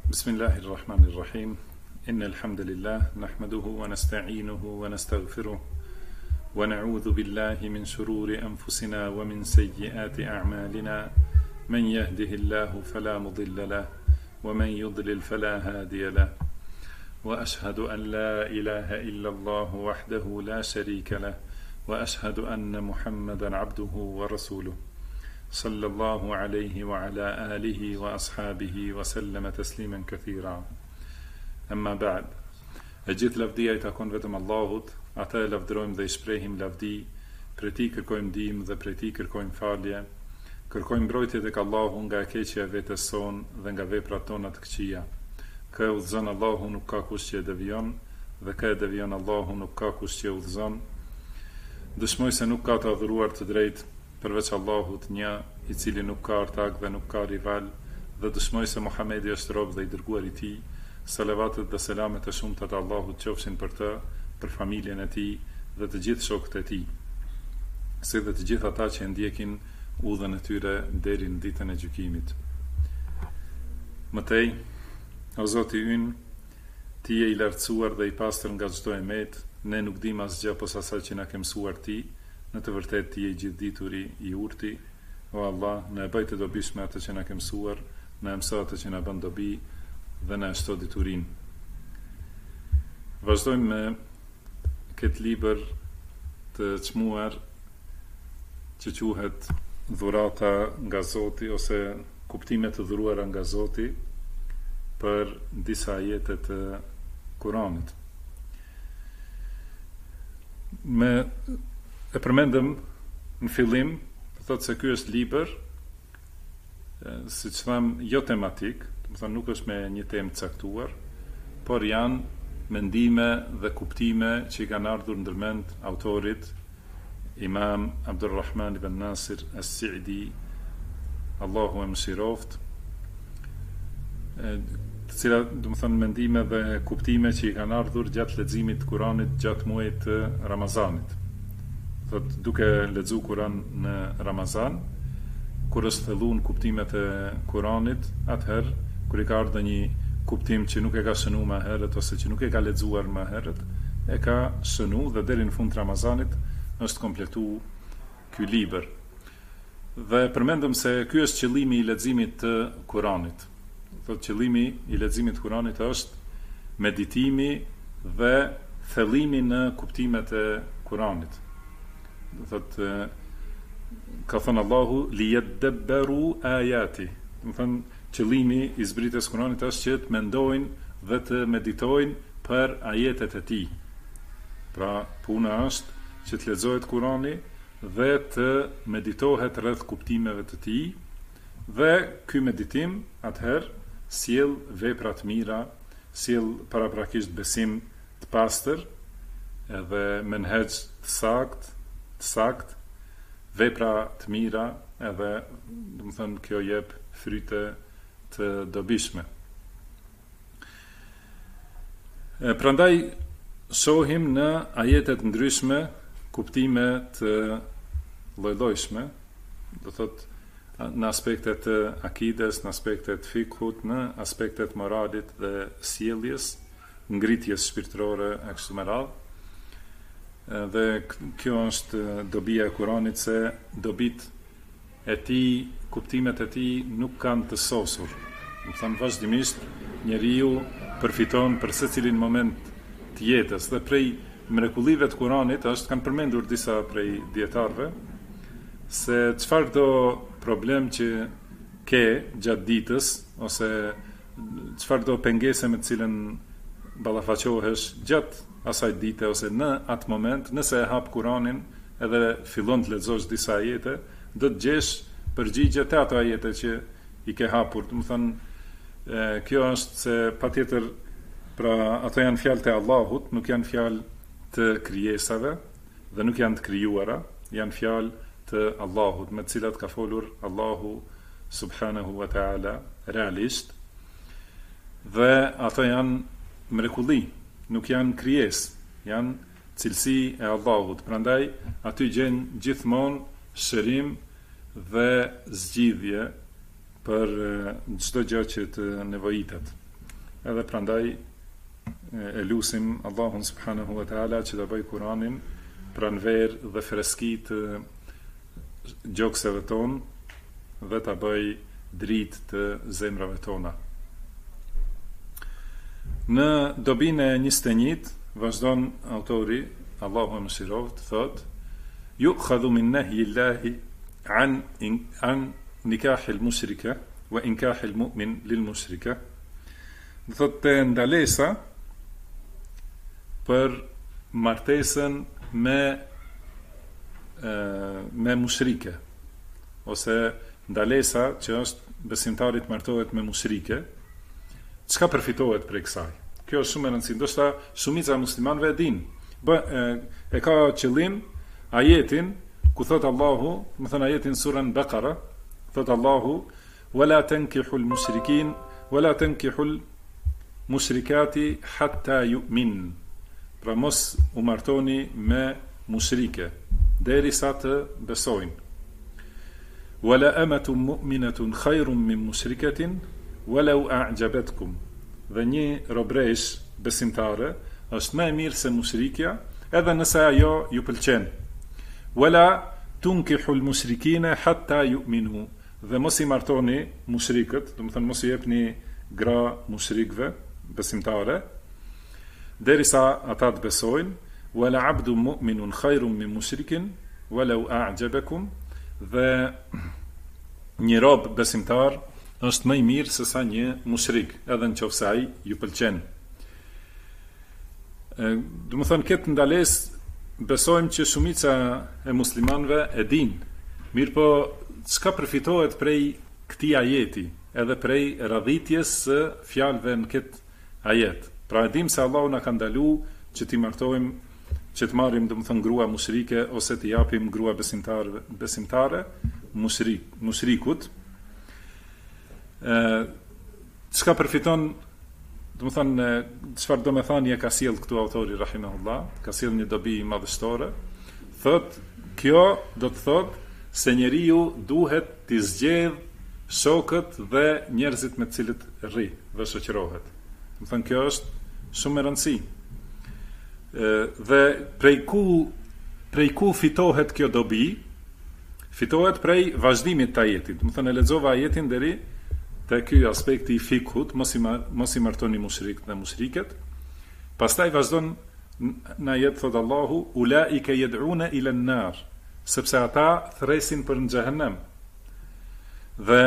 بسم الله الرحمن الرحيم إن الحمد لله نحمده ونستعينه ونستغفره ونعوذ بالله من شرور أنفسنا ومن سيئات أعمالنا من يهده الله فلا مضل له ومن يضلل فلا هادي له وأشهد أن لا إله إلا الله وحده لا شريك له وأشهد أن محمدا عبده ورسوله صلى الله عليه وعلى آله وأصحابه وسلم تسليما كثيرا أما بعد gjithë lavdia I takon vetëm Allahut, ata e lavdërojmë dhe I shprehim lavdi, prej Tij kërkojmë ndihmë dhe prej Tij kërkojmë falje, kërkojmë mbrojtje tek Allahu nga e keqja e vetes sonë dhe nga veprat tona të këqija. Kë e udhëzon Allahu nuk ka kush që e devijon, dhe kë e devijon Allahu nuk ka kush që e udhëzon. Dëshmoj se nuk ka të adhuruar të drejtë përveç Allahut një, I cili nuk ka ortak dhe nuk ka rival, dhe dëshmoj se Muhamedi është rob dhe I dërguar I Tij. Salavatet dhe selamet e shumta të Allahut qofshin për të, për familjen e tij dhe të gjithë shokët e tij, si dhe të gjithë ata që ndjekin udhën e tyre deri në ditën e gjykimit. Mëtej, o Zoti ynë, Ti je I lartësuar dhe I pastër nga çdo emet, ne nuk dim asgjë posa asaj që na ke mësuar Ti, në të vërtetë Ti je I gjithdituri I urti. O Allah, na e bëj të dobishme atë që na ke mësuar, na e mëso atë që na bën dobi dhe na shto diturin. Vazhdojmë me këtë libër të çmuar që quhet Dhurata nga Zoti ose kuptime të dhuruara nga Zoti për disa ajete të Kuranit. E përmendëm në fillim, thotë se ky është libër, siç tham, jo tematik, nuk është me një temë caktuar, por janë mendime dhe kuptime që I kanë ardhur ndërmend autorit Imam Abdulrahman ibn Nasir as-Sa'di, Allahu e mëshiroft, të cilat, mendime dhe kuptime që I kanë ardhur gjatë leximit të Kuranit gjatë muajit të Ramazanit. Thot, duke lexuar Kuran në Ramazan, kur është thelluar kuptimet e Kuranit, atëherë kur I ka ardhur një kuptim që nuk e ka shënuar më herët ose që nuk e ka lexuar më herët, e ka shënuar dhe deri në fund të Ramazanit është kompletuar ky libër. Dhe përmendëm se ky është qëllimi I leximit të Kuranit. Thotë qëllimi I leximit të Kuranit është meditimi dhe thellimi në kuptimet e Kuranit. Thotë ka thënë Allahu liyadabbaru ayati. Do të thënë qëllimi I zbritjes Kuranit është që të mendojnë dhe të meditojnë për ajetet e Tij. Pra, puna është që të lexohet Kurani dhe të meditohet rreth kuptimeve të Tij, dhe ky meditim atëherë sjell vepra të mira, sjell paraprakisht besim të pastër, edhe menhej të sakt, vepra të mira, edhe, do të thënë, kjo jep fryte të dobishme. Prandaj shohim në ajetet ndryshme kuptime të lloj-llojshme, do thotë në aspektet të akides, në aspektet të fikhut, në aspektet moralit dhe sjelljes, ngritjes shpirtërore e kështu me radhë. Dhe kjo është dobia e Kuranit, se dobit e Tij, kuptimet e Tij nuk kanë të sosur. Do të thënë vazhdimisht njeriu përfiton për secilin moment të jetës, dhe prej mrekullive të Kuranit kanë përmendur disa prej dietarëve se çfarëdo problem që ke gjatë ditës ose çfarëdo pengese me të cilën ballafaqohesh gjatë asaj dite ose në atë moment, nëse e hap Kuranin edhe fillon të lexosh disa ajete, do të gjesh përgjigje të ato ajete që I ke hapur. Do të thënë, kjo është se patjetër, pra ato janë fjalë të Allahut, nuk janë fjalë të krijesave dhe nuk janë të krijuara, janë fjalë të Allahut, me të cilat ka folur Allahu subhanahu wa taala realisht, dhe ato janë mrekulli, nuk janë krijesë, janë cilësi e Allahut. Prandaj aty gjen gjithmonë shërim dhe zgjidhje për çdo gjë që të nevojitet. edhe prandaj e lusim Allahun subhanahu wa taala që ta bëj Kur'anin pranverë dhe freski të gjokseve tonë dhe ta bëj dritë të zemrave tona. Në dobinë e 21 vazhdon autori, Allahu e mëshiroft, thot: yu'khadhu min nahyi Allahi an nikah al-mushrika wa inkah al-mu'min lil-mushrika. Do thot të ndalesa për martesën me mushrike, ose ndalesa që është besimtarit martohet me mushrike. Çka përfitohet prej kësaj? Kjo është shumë e rëndësishme. Ndoshta shumica e muslimanëve e dinë. E ka qëllim ajetin ku thot Allahu, më thënë ajetin surën Baqara, thot Allahu: "Wala tankihul mushrikin, wala tankihul mushrikati hatta yu'min." Pra mos u martoni me mushrike derisa të besojnë. "Wala amatun mu'minatun khairun min mushrikatin walau a'jabatkum." Dhe një robresh besimtare është më e mirë se mushrikja, edhe nëse ajo ju pëlqen. "Wala tunkihul mushrikina hatta yu'minu." Dhe mos i martoni mushrikët, do të thënë mos i jepni gra mushrikëve besimtare derisa ata të besojnë. "Wala 'abdun mu'minun khairun min mushrikin walau a'jabakum." Dhe një rob besimtar është më i mirë se sa një mushrik, edhe nëse ai ju pëlqen. Do të thënë këtë ndalesë besojmë që shumica e muslimanëve e dinë. Mirë po, çka përfitohet prej këtij ajeti, edhe prej radhitjes së fjalëve në këtë ajet. Pra e dim se Allahu na ka ndaluar që t'i martojmë, që të marrim domethënë grua mushrike ose t'i japim grua besimtare mushrikut. Çka përfiton, domethënë çfarë do të thani e ka sjell këtu autori rahimahullah, ka sjell një dobi madhështore. Thot, kjo do të thot se njeriu duhet t'i zgjedh shokët dhe njerëzit me të cilët rri dhe shoqërohet. Domethënë kjo është shumë e rëndësishme. Dhe prej ku fitohet kjo dobi? Fitohet prej vazhdimit të ajetit. Domethënë e lexova ajetin deri te ky aspekti i fikut, mos i martoni mushrikët dhe mushriket. Pastaj vazhdon në ajet thot Allahu: "Ulaika yad'una ila an-nar", sepse ata thresin për në xhehenem. Dhe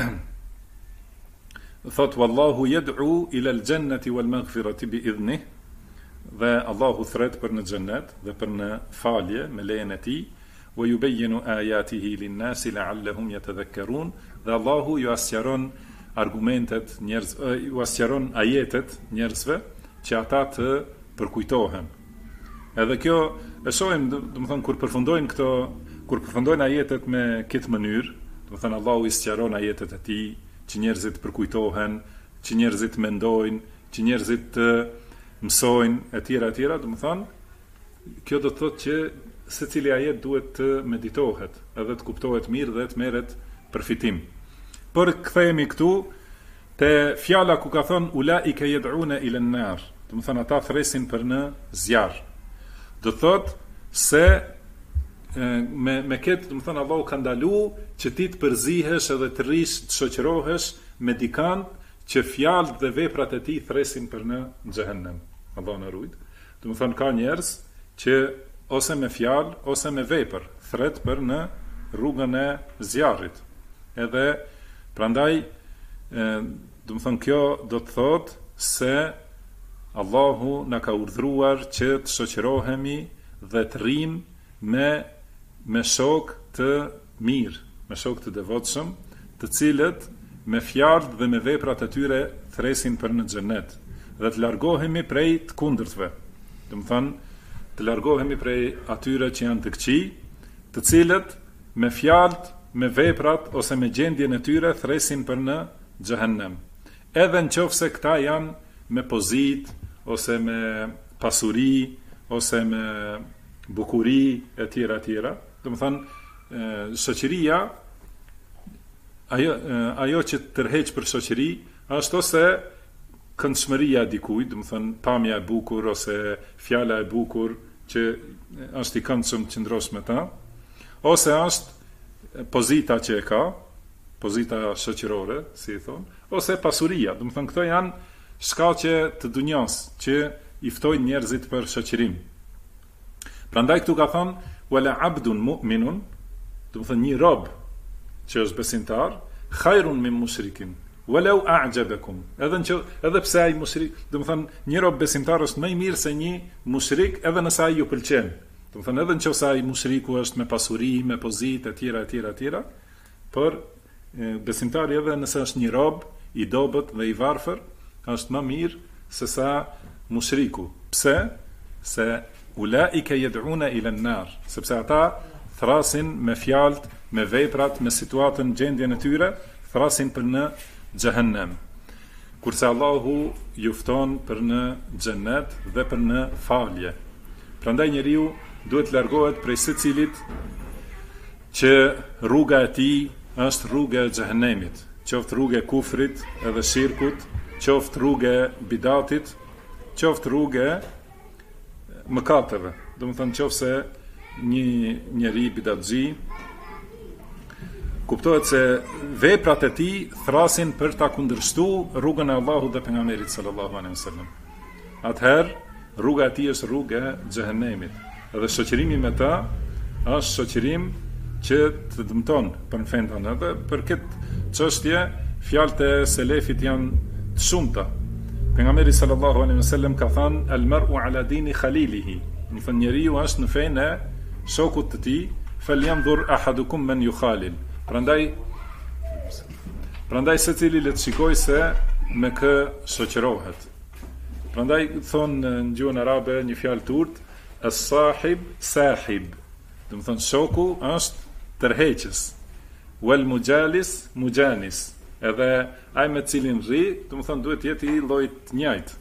thot wallahu yad'u ila al-jannati wal-maghfirati bi-idhnih, dhe Allahu thret për në xhennet dhe për në falje me lejen e tij. "Wa yubayyinu ayatihi lin-nasi la'allahum yatadhakkarun", dhe Allahu ju asqaron argumentet ju asqaron ajetet njerëzve që ata të përkujtohen. Edhe kjo e shohim, domethënë kur përfundojnë ajetet me këtë mënyrë, domethënë Allahu i sqaron ajetet e tij që njerëzit përkujtohen, që njerëzit mendojnë, që njerëzit të mësojnë etj. Domethënë kjo do të thotë që secili ajet duhet të meditohet, edhe të kuptohet mirë dhe të merret përfitim. Por kthehemi këtu te fjala ku ka thënë ulaika yad'una ila an-nar, do të thënë ata thresin për në zjarr. Do thotë se me këtë, do të thënë Allahu ka ndaluar që ti të përzihesh edhe të rish, të shoqërohesh me dikant që fjalët dhe veprat e tij thresin për në xhehenem. Allahu na ruaj. Do të thënë ka njerëz që ose me fjalë ose me vepër thret për në rrugën e zjarrit. Edhe prandaj do të thënë kjo do të thotë se Allahu na ka urdhëruar që të shoqërohemi dhe të rrim me shok të mirë, me shok të devotshëm, të cilët me fjalët dhe me veprat e tyre thresin për në xhenet, dhe të largohemi prej të kundërtve. Do të thënë të largohemi prej atyre që janë të këqij, të cilët me fjalët, me veprat ose me gjendjen e tyre thresin për në xhehenem. Edhe nëse këta janë me pozitë ose me pasuri ose me bukuri etj. Do të thënë shoqëria, ajo që tërheq për shoqëri është ose këndshmëria e dikujt, do të thënë pamja e bukur ose fjala e bukur që është i këndshëm të qëndrosh me ta, ose është pozita që e ka, pozita shoqërore, si i thon, ose pasuria. Do të thënë këto janë shkaqe të dunjas që i ftojnë njerëzit për shoqërim. Prandaj këtu ka thënë wala abdun mu'minun, do të thënë një rob që është besimtar, khairun min mushrikin, walau a'jabakum. Edhe pse ai mushrik, do të thënë një rob besimtar është më i mirë se një mushrik, edhe nëse ai ju pëlqen. Do të thënë edhe nëse ai mushriku është me pasuri, me pozitë etj, por besimtari edhe nëse është një rob i dobët dhe i varfër, është më mirë se sa mushriku. Pse? Se ulaika yad'una ila an-nar, sepse ata thrasin me fjalët, me veprat, me situatën, gjendjen e tyre, thrasin për në xhehenem. Kurse Allahu ju fton për në xhennet dhe për në falje. Prandaj njeriu duhet largohet prej secilit që rruga e tij është rruga e xhehenemit, qoftë rruga e kufrit edhe shirkut, qoftë rruga e bidatit, qoftë rruga e mëkateve. Do të thënë qoftë se një njeri bidatxhi kuptohet se veprat e tij thrasin për ta kundërshtuar rrugën e Allahut dhe pejgamberit sallallahu alaihi wasallam. Atëherë rruga e tij është rruga e xhehenemit. Edhe shoqërimi me ta është shoqërim që të dëmton për fen tonë. Edhe për këtë çështje fjalët e selefit janë të shumta. Pejgamberi sallallahu alaihi wasallam ka thënë al-mar'u ala dini khalilihi. Do të thënë njeriu është në fenë e shokut të tij, falyanzur ahadukum man yukhalil. Prandaj secili le të shikojë se me kë shoqërohet. Prandaj thonë në gjuhën arabe një fjalë të urtë, as-sahib sahib. Do të thënë shoku është tërheqës. Wal mujalis mujanis. Edhe ai me cilin rri, do të thënë duhet jetë i llojit të njëjtë.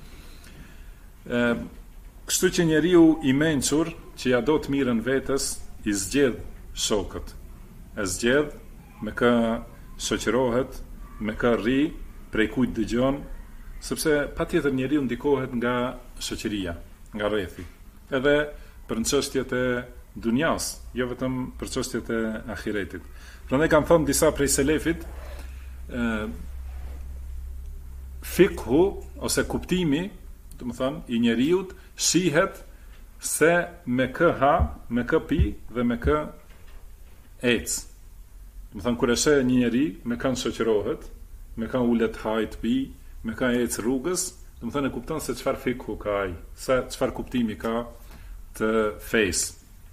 Kështu që njeriu i mençur që ja do të mirën vetes, i zgjedh shokët. E zgjedh me kë shoqërohet, me kë rri, prej kujt dëgjon, sepse patjetër njeriu ndikohet nga shoqëria, nga rrethi. Edhe për çështjet e dunjas, jo vetëm për çështjet e ahiretit. Prandaj kanë thënë disa prej selefit, fikhu ose kuptimi, do të thënë, i njeriut shihet se me kë ha, me kë pi dhe me kë ec. Do të thënë kur e sheh një njeri me kë shoqërohet, me kë ulet hajt pi, me kë ec rrugës, do të thënë e kupton se çfarë fikhu ka ai, se çfarë kuptimi ka të fesë.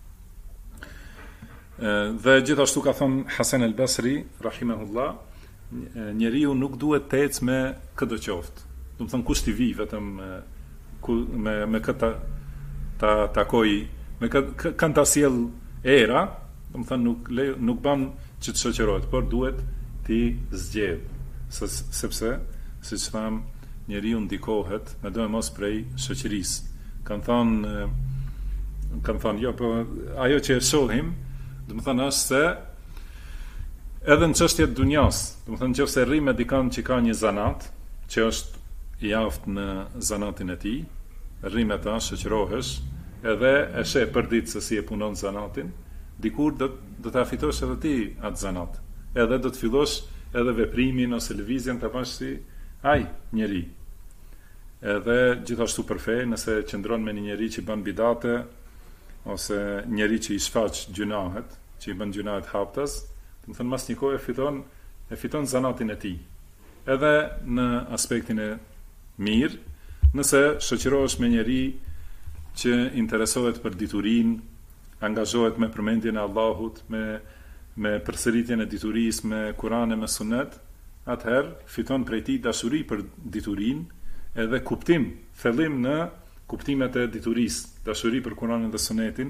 Dhe gjithashtu ka thënë Hasan al-Basri rahimahullah, njeriu nuk duhet të ecë me çdo qoftë. Do të thënë kush ti vi vetëm me këtë ta takoj, me kanë ta sjell era, do të thënë nuk bën që të shoqërohet, por duhet ti zgjedh, sepse siç tham, njeriu ndikohet me do mos prej shoqërisë. Kanë thënë jo, po ajo që e shohim, do të thënë është se edhe në çështjet dunjas, do të thënë nëse rri me dikon që ka një zanat, që është i aftë në zanatin e tij, rri me ta, shoqërohesh, edhe e sheh për ditë se si e punon zanatin, dikur do ta fitosh edhe ti atë zanat. Edhe do të fillosh edhe veprimin ose lëvizjen ta bash si ai njeri. Edhe gjithashtu për fe, nëse qëndron me një njeri që bën bidate ose njeri që i shfaq gjunahet, që i bën gjunahet haptas, do të thënë mas një kohë e fiton zanatin e tij. Edhe në aspektin e mirë, nëse shoqërohesh me njeri që interesohet për diturinë, angazhohet me përmendjen e Allahut, me përsëritjen e diturisë, me Kur'an e me Sunet, atëherë fiton prej tij dashuri për diturinë, edhe kuptim, thellim në kuptimet e diturisë, dashuri për Kur'anin dhe Sunetin.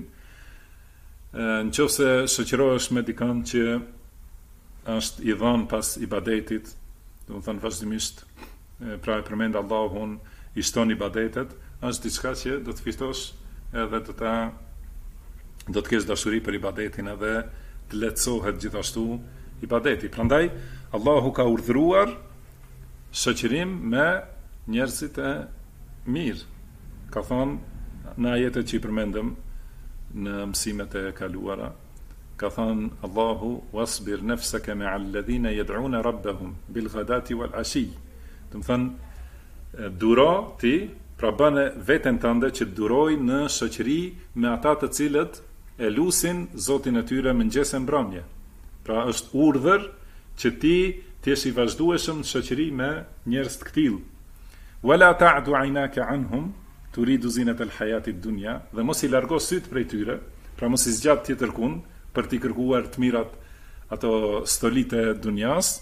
Nëse shoqërohesh me dikën që është i dhënë pas ibadetit, do të thënë vazhdimisht pra e përmend Allahun, i shton ibadetet, është diçka që do të fitosh edhe do të kesh dashuri për ibadetin edhe të lehtësohet gjithashtu ibadeti. Prandaj Allahu ka urdhëruar shoqërim me njerëzit e mirë. Ka thonë në ajetet që i përmendëm në mësimet e kaluara, ka thonë Allahu wasbir nafsaka ma'a alladhina yad'una rabbahum bil ghadati wal ashi. Do të thonë duro ti, pra bëne veten tënde që të duroj në shoqëri me ata të cilët e lusin Zotin e tyre mëngjes e mbrëmje. Pra është urdhër që ti jesh i vazhdueshëm në shoqëri me njerëz të këtill. Wala ta'du 'aynaka 'anhum turidu zinat al-hayati ad-dunya, dhe mos i largo syt prej tyre, pra mos i zgjat tjetër kun për t'i kërkuar të mirat ato stolitë e dunjas.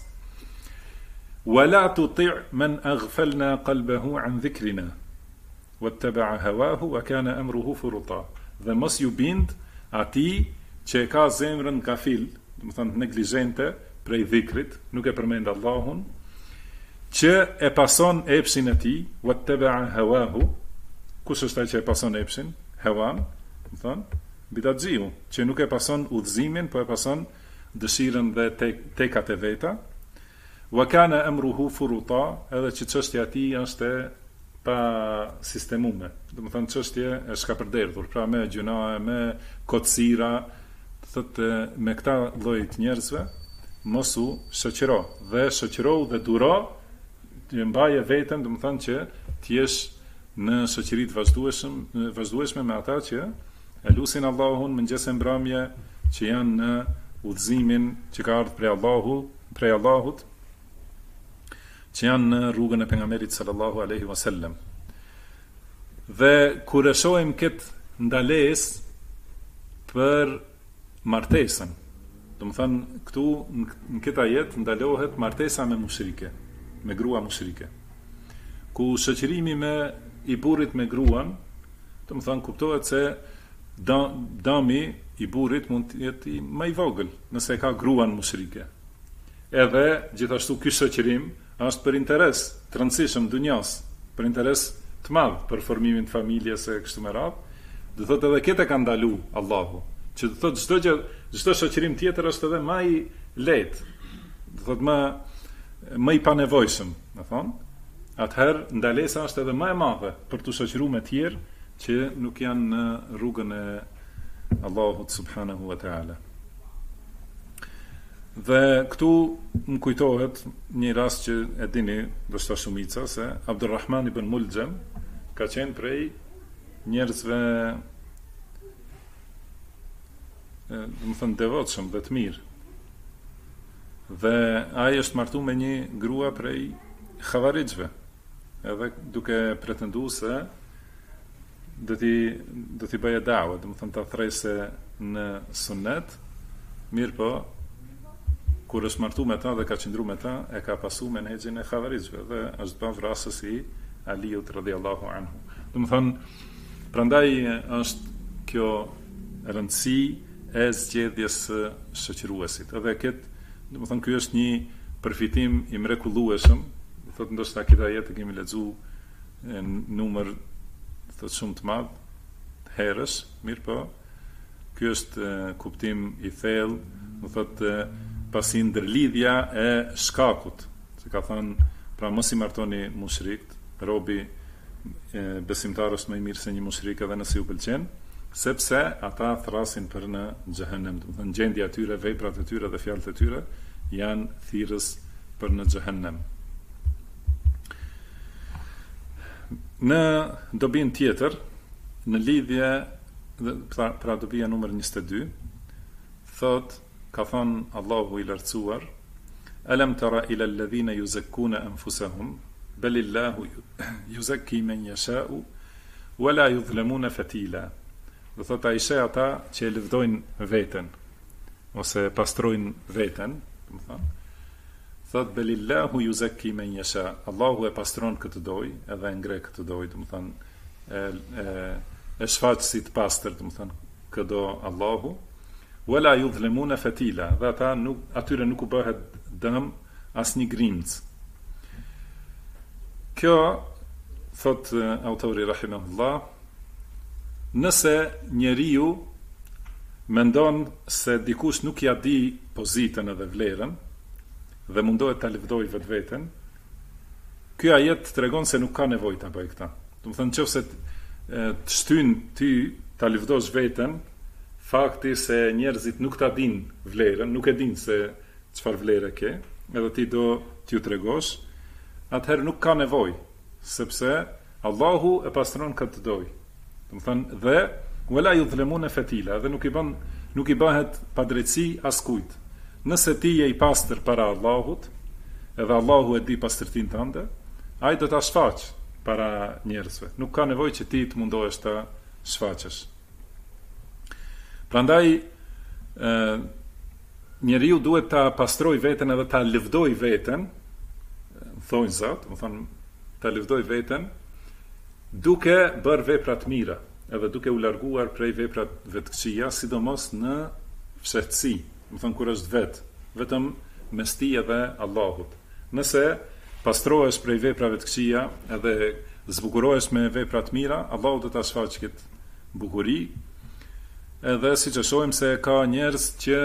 Wala tuti' man aghfalna qalbahu 'an dhikrina wattaba'a hawahu wa kana amruhu furuta. Dhe mos ju bind atij që ka zemrën kafil, do të thonë neglizhente prej dhikrit, nuk e përmend Allahun, që e pason epshin e tij, wattaba'a hawahu. Kush është ai që e pason epshin? Hawan, do thonë bidaxhiu, që nuk e pason udhëzimin, po e pason dëshirën dhe tekat e veta. Wa kana amruhu furuta, edhe që çështja e tij është pa sistemume. Do të thonë çështje e shkapërderdhur, pra me gjuna, me kocira, thotë me këta lloj të njerëzve mos u shoqëro, dhe shoqëro dhe duro të mbaje veten, do të thonë që të jesh në shoqëri të vazhdueshme me ata që e lusin Allahun mëngjes e mbrëmje, që janë në udhëzimin që ka ardhur prej Allahut, që janë në rrugën e pejgamberit sallallahu alaihi wasallam. Dhe kur e shohim këtë ndalesë për martesën, do të thënë këtu në këtë ajet ndalohet martesa me mushrike, me grua mushrike, ku shoqërimi me i burrit me gruan, do të thënë kuptohet se dami i burrit mund të jetë më i vogël nëse ka gruan mushrike. Edhe gjithashtu ky shoqërim është për interes të rëndësishëm dunjas, për interes të madh për formimin të familjes e kështu me radhë. Do thotë edhe këtë ka ndalu Allahu, që do thotë çdo shoqërim tjetër është edhe më i lehtë, do thotë më i panevojshëm, do thonë. Atëherë ndalesa është edhe më e madhe për të shoqëruar me tjerë që nuk janë në rrugën e Allahut subhanahu wa taala. Dhe këtu më kujtohet një rast që e dini ndoshta shumica, se Abdulrahman ibn Muljam ka qenë prej njerëzve do të thënë devotshëm dhe të mirë. Dhe ai është martuar me një grua prej Khavarixhve, edhe duke pretenduar se do t'i bëjë dawa, do të thënë ta thresë në sunnet, mirë po kur është martuar me ta dhe ka qëndruar me ta, e ka pasur menhexhin e Khavarixhve dhe është bën vrasës i Aliut radhiyallahu anhu. Do të thënë, prandaj është kjo rëndësi e zgjedhjes së shoqëruesit. Edhe këtë, do të thënë, ky është një përfitim i mrekullueshëm. Do thotë ndoshta këtë ajet e kemi lexuar në numër thotë shumë të madh herësh, mirë po, ky është kuptim i thellë, do thotë pasi ndërlidhja e shkakut, se ka thënë, pra mos i martoni mushrikt, robi besimtar është më i mirë se një mushrik edhe nëse ju pëlqen, sepse ata thrasin për në xhehenem, do të thënë gjendja e tyre, veprat e tyre dhe fjalët e tyre janë thirrës për në xhehenem. Në dobin tjetër, në lidhje, pra dobia numër 22, thot, ka thënë Allahu i lartësuar, alam tara ila alladhina yuzakkuna anfusahum balillahu yuzakki man yasha'u wala yuzlamuna fatila. Do thotë ai se ata që e lëvdojnë veten ose pastrojnë veten, do të thonë, thot balillahu yuzakki man yasha. Allahu e pastron këtë doj, edhe e ngre këtë doj, do të thonë e shfaq si të pastër, do të thonë këdo Allahu. Wala yudhlamuna fatila, dhe ata atyre nuk u bëhet dëm asnjë grimc. Kjo, thot autori rahimahullah, nëse njeriu mendon se dikush nuk ja di pozitën edhe vlerën dhe mundohet ta lëvdojë vetveten, ky ky ajet tregon se nuk ka nevojë ta bëj këtë. Do të thonë nëse të shtyn ty ta lëvdosh veten, fakti se njerëzit nuk ta dinë vlerën, nuk e dinë se çfarë vlerë ke, edhe ti do t'ju tregosh, atëherë nuk ka nevojë, sepse Allahu e pastron këtë doj. Do të thonë dhe wala yudhlimuna fatila, dhe nuk i bëhet padrejtësi askujt. Nëse ti je i pastër para Allahut, edhe Allahu e di pastërtinë tënde, ai do ta shfaq para njerëzve. Nuk ka nevojë që ti të mundohesh ta shfaqesh. Prandaj njeriu duhet ta pastroj veten edhe ta lëvdoj veten, thonë Zot, do thonë ta lëvdoj veten duke bërë vepra të mira, edhe duke u larguar prej veprave të këqija, sidomos në fshehtësi, do thonë kur është vetëm mes tij edhe Allahut. Nëse pastrohesh prej veprave të këqija edhe zbukurohesh me vepra të mira, Allahu do ta shfaqë këtë bukuri. Edhe siç e shohim se ka njerëz që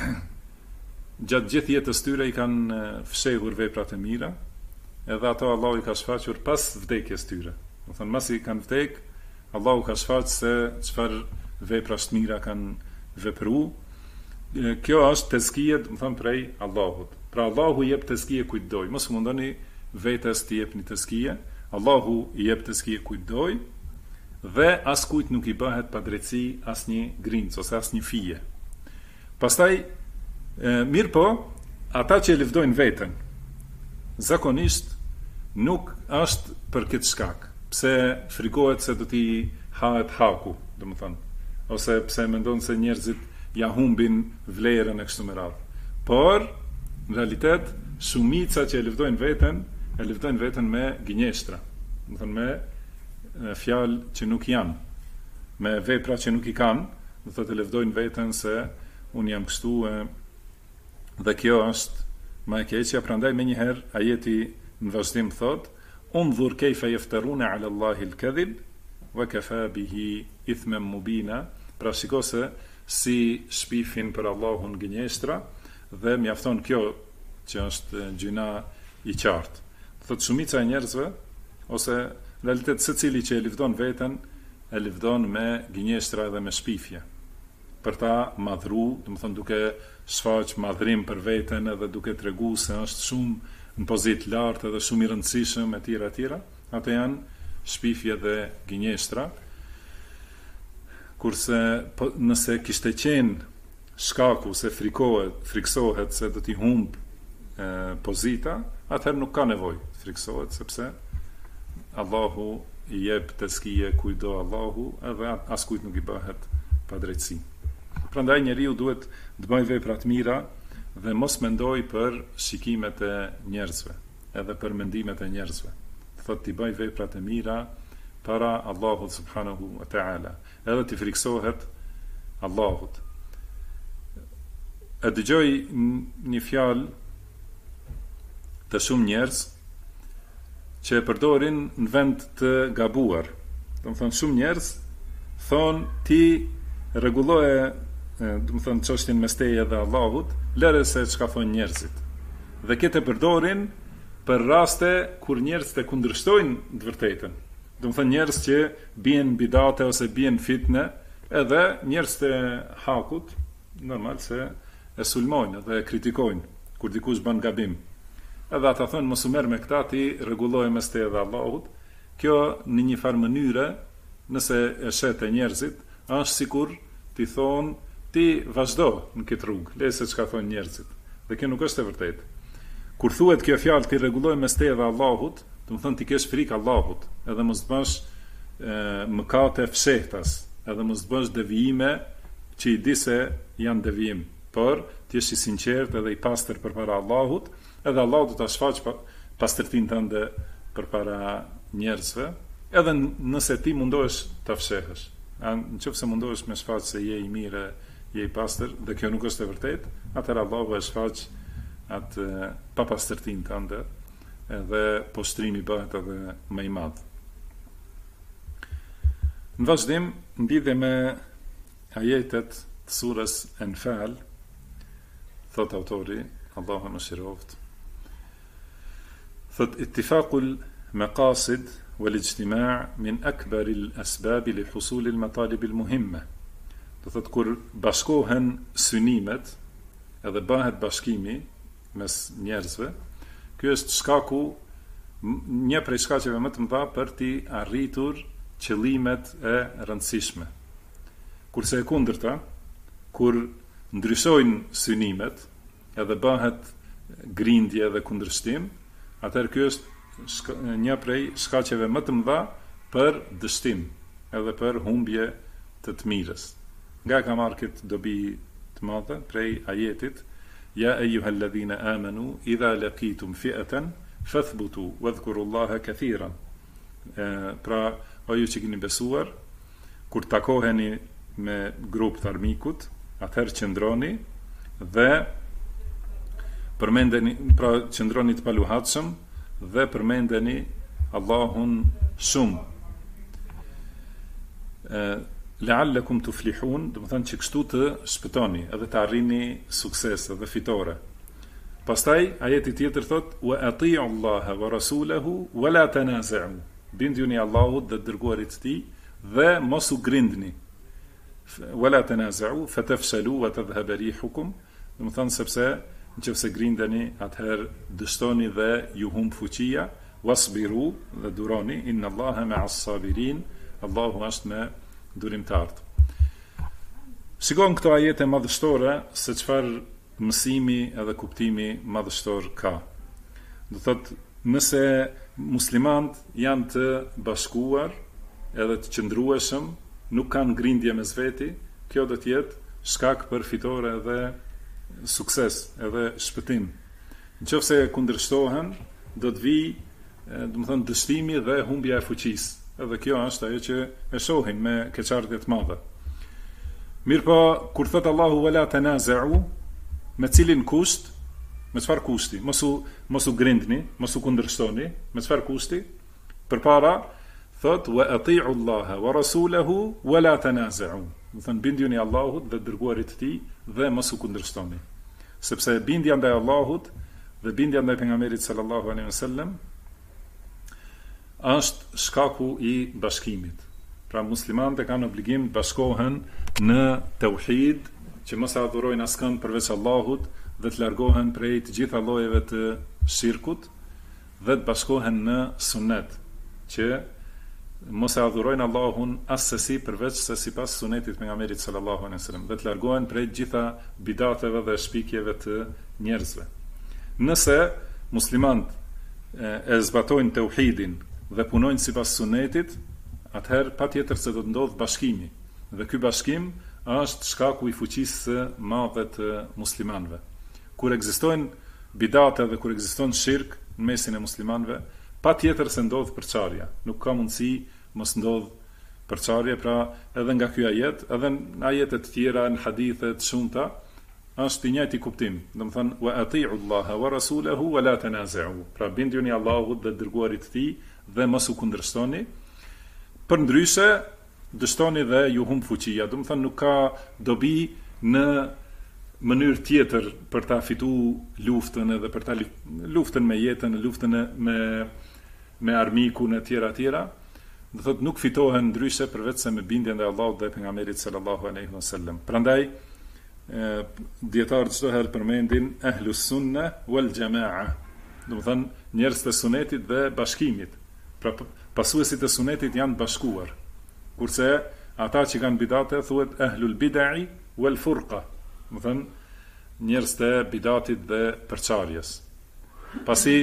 gjatë gjithë jetës tyre i kanë fshehur veprat e mira, edhe ato Allahu i ka shfaqur pas vdekjes tyre. Do thonë masi kanë vdek, Allahu ka shfaqë se çfarë vepra të mira kanë vepruar. Kjo është tezkije, do thonë prej Allahut. Pra Allahu i jep tezkije kujt doj. Mos mundoni vetes të jepni tezkije. Allahu i jep tezkije kujt doj dhe askujt nuk i bëhet padrejtësi asnjë grinc ose asnjë fije. Pastaj mirë po, ata që lëvdojnë veten zakonisht nuk është për këtë shkak. Pse frikohet se do t'i hahet haku, domethënë, ose pse mendon se njerëzit ja humbin vlerën e kështu me radhë. Por në realitet shumica që e lëvdojnë veten me gënjeshtra, domethënë me fjalë që nuk janë, me vepra që nuk i kanë, do thotë lëvdojnë veten se un jam kështu dhe kjo është më e keqja. Prandaj menjëherë ajeti në vazhdim thotë undhur kayfa yaftaruna ala Allahi al-kadhib wa kafa bihi ithman mubina. Pra shiko se si shpifin për Allahun gënjeshtra dhe mjafton kjo që është gjuna i qartë. Thotë shumica e njerëzve ose në realitet secili që e lëvdon veten e lëvdon me gënjeshtra dhe me shpifje. Për ta madhru, domethënë duke shfaq madhrim për veten edhe duke treguar se është shumë në pozitë lartë edhe shumë i rëndësishëm etj. Ato janë shpifje dhe gënjeshtra. Kurse nëse kishte qenë shkaku se friksohet se do t'i humb pozita, atëherë nuk ka nevojë friksohet, sepse Allahu i jep tezkije kujt do Allahu, edhe askujt nuk i bëhet padrejtësi. Prandaj njeriu duhet të bëjë vepra të mira dhe mos mendoj për shikimet e njerëzve, edhe për mendimet e njerëzve. Thotë t'i bëj veprat e mira para Allahut subhanahu wa ta'ala, edhe t'i friksohet Allahut. E dëgjoj një fjalë të shumë njerëz që e përdorin në vend të gabuar. Do të thonë shumë njerëz thonë ti rregulloje, do të thonë çështjen mes teje dhe Allahut, lëre se çka thonë njerëzit. Dhe këtë e përdorin për raste kur njerëzit e kundërshtojnë të vërtetën. Do të thonë njerëz që bien bidate ose bien fitne, edhe njerëz të hakut, normal se e sulmojnë dhe e kritikojnë kur dikush bën gabim. Edhe ata thonë mos u merr me këtë, ti rregulloje mes teje dhe Allahut. Kjo në një farë mënyre, nëse e shet e njerëzit, është sikur ti thonë ti vazhdo në këtë rrugë, le se çka thonë njerëzit. Dhe kjo nuk është e vërtetë. Kur thuhet kjo fjalë ti rregulloje mes teje dhe Allahut, do të thonë ti kesh frikë Allahut, edhe mos të bësh mëkate fshehtas, edhe mos të bësh devijime që i di se janë devijim, por ti jesh i sinqert edhe i pastër përpara Allahut, edhe Allahu do ta shfaq pastërtinë tënde përpara njerëzve, edhe nëse ti mundohesh ta fshehësh. Nëse mundohesh me shfaq se je i mirë, je i pastër, dhe kjo nuk është e vërtetë, atëherë Allahu e shfaq atë papastërtinë tënde, edhe postrimi bëhet edhe më i madh. Në vazhdim, lidhe me ajetet të surës Enfal, thot autori, Allahu më shiroft, thot ittifaqul maqasid wal ijtima' min akbar al asbab li husul al matalib al muhimma. Do thot kur bashkohen synimet edhe bëhet bashkimi mes njerëzve, ky është shkaku, një prej shkaqeve më të mëdha për t'i arritur qëllimet e rëndësishme. Kurse e kundërta, kur ndryshojnë synimet edhe bëhet grindje dhe kundërshtim, atëherë ky është një prej shkaqeve më të mëdha për dështim edhe për humbje të mirës. Nga ka marrë këtë dobi të madhe prej ajetit: Ja ejuhalladhina amanu idha laqitum fi'atan fathbutu wadhkurullaha kathiran. Pra, o ju që keni besuar, kur takoheni me grup të armikut, atëherë qëndroni dhe përmendeni, pra qëndroni të paluhatshëm dhe përmendeni Allahun shumë. La'allakum tuflihun, do të thënë që kështu të shpëtoni edhe të arrini sukses edhe fitore. Pastaj ajeti tjetër thot: Wa ati'u Allaha wa rasulahu wa la tanaza'u. Binduni Allahut dhe dërguarit të tij dhe mos u grindni. Wa la tanaza'u fatafshalu wa tadhhab rihukum. Do të thënë sepse nëse grindeni, atëherë dështoni dhe ju humb fuqia. Wasbiru, dhe duroni, inna Allaha ma'as sabirin. Allahu është me durimtarët. Shikon këto ajete madhështore se çfarë mësimi edhe kuptimi madhështor ka. Do thotë, nëse muslimanët janë të bashkuar edhe të qëndrueshëm, nuk kanë grindje mes veti, kjo do të jetë shkak për fitore edhe sukses edhe shpëtim. Nëse kundërshtohen, do të vijë, do të thonë, dështimi dhe humbja e fuqisë. Edhe kjo është ajo që e shohim me keqardhje të mëdha. Mirpo, kur thot Allahu wala tanaza'u, me cilin kusht? Me çfarë kushti? Mos u grindni, mos u kundërshtoni, me çfarë kushti? Përpara thot wa ati'u Allaha wa rasulahu wala tanaza'u. Do thënë bindjuni Allahut dhe dërguarit të tij dhe mos u kundërshtoni. Sepse bindja ndaj Allahut dhe bindja ndaj pejgamberit sallallahu alaihi wasallam është shkaku i bashkimit. Pra muslimanët e kanë obligim të bashkohen në tauhid, që mos adhurojnë askënd përveç Allahut dhe të largohen prej të gjitha llojeve të shirkut dhe të bashkohen në sunnet, që mos adhurojnë Allahun asesi përveç se sipas sunetit të pejgamberit sallallahu alaihi wasallam, dhe të largohen prej të gjitha bidateve dhe shpikjeve të njerëzve. Nëse muslimanët e zbatojnë tauhidin dhe punojnë sipas sunetit, atëherë patjetër se do të ndodh bashkimi. Dhe ky bashkim është shkaku i fuqisë së madhe të muslimanëve. Kur ekzistojnë bidate dhe kur ekziston shirk në mesin e muslimanëve, patjetër se ndodh përçarja. Nuk ka mundësi mos ndodh përçarje, pra edhe nga ky ajet, edhe në ajete të tjera, në hadithe të shumta, është i njëjti kuptim. Domethënë wa ati'u Allaha wa rasulahu wa la tanaza'u. Pra binduni Allahut dhe dërguarit të tij dhe mos u kundërshtoni. Përndryshe, dështoni dhe ju humb fuqia. Do të thënë nuk ka dobi në mënyrë tjetër për ta fituar luftën edhe për ta luftën me jetën, luftën me armikun e tjera. Do thotë nuk fitohen ndryshe përveç se me bindjen e Allahut dhe pejgamberit sallallahu alaihi wasallam. Prandaj dietarët çdo herë përmendin ahlus sunna wal jamaa. Do të thënë njerëz të sunetit dhe bashkimit. Pra pasuesit e sunetit janë bashkuar. Kurse ata që kanë bidate thuhet ahlul bid'i wal furqa. Do thënë njerëz të bidatit dhe përçarjes. Pasi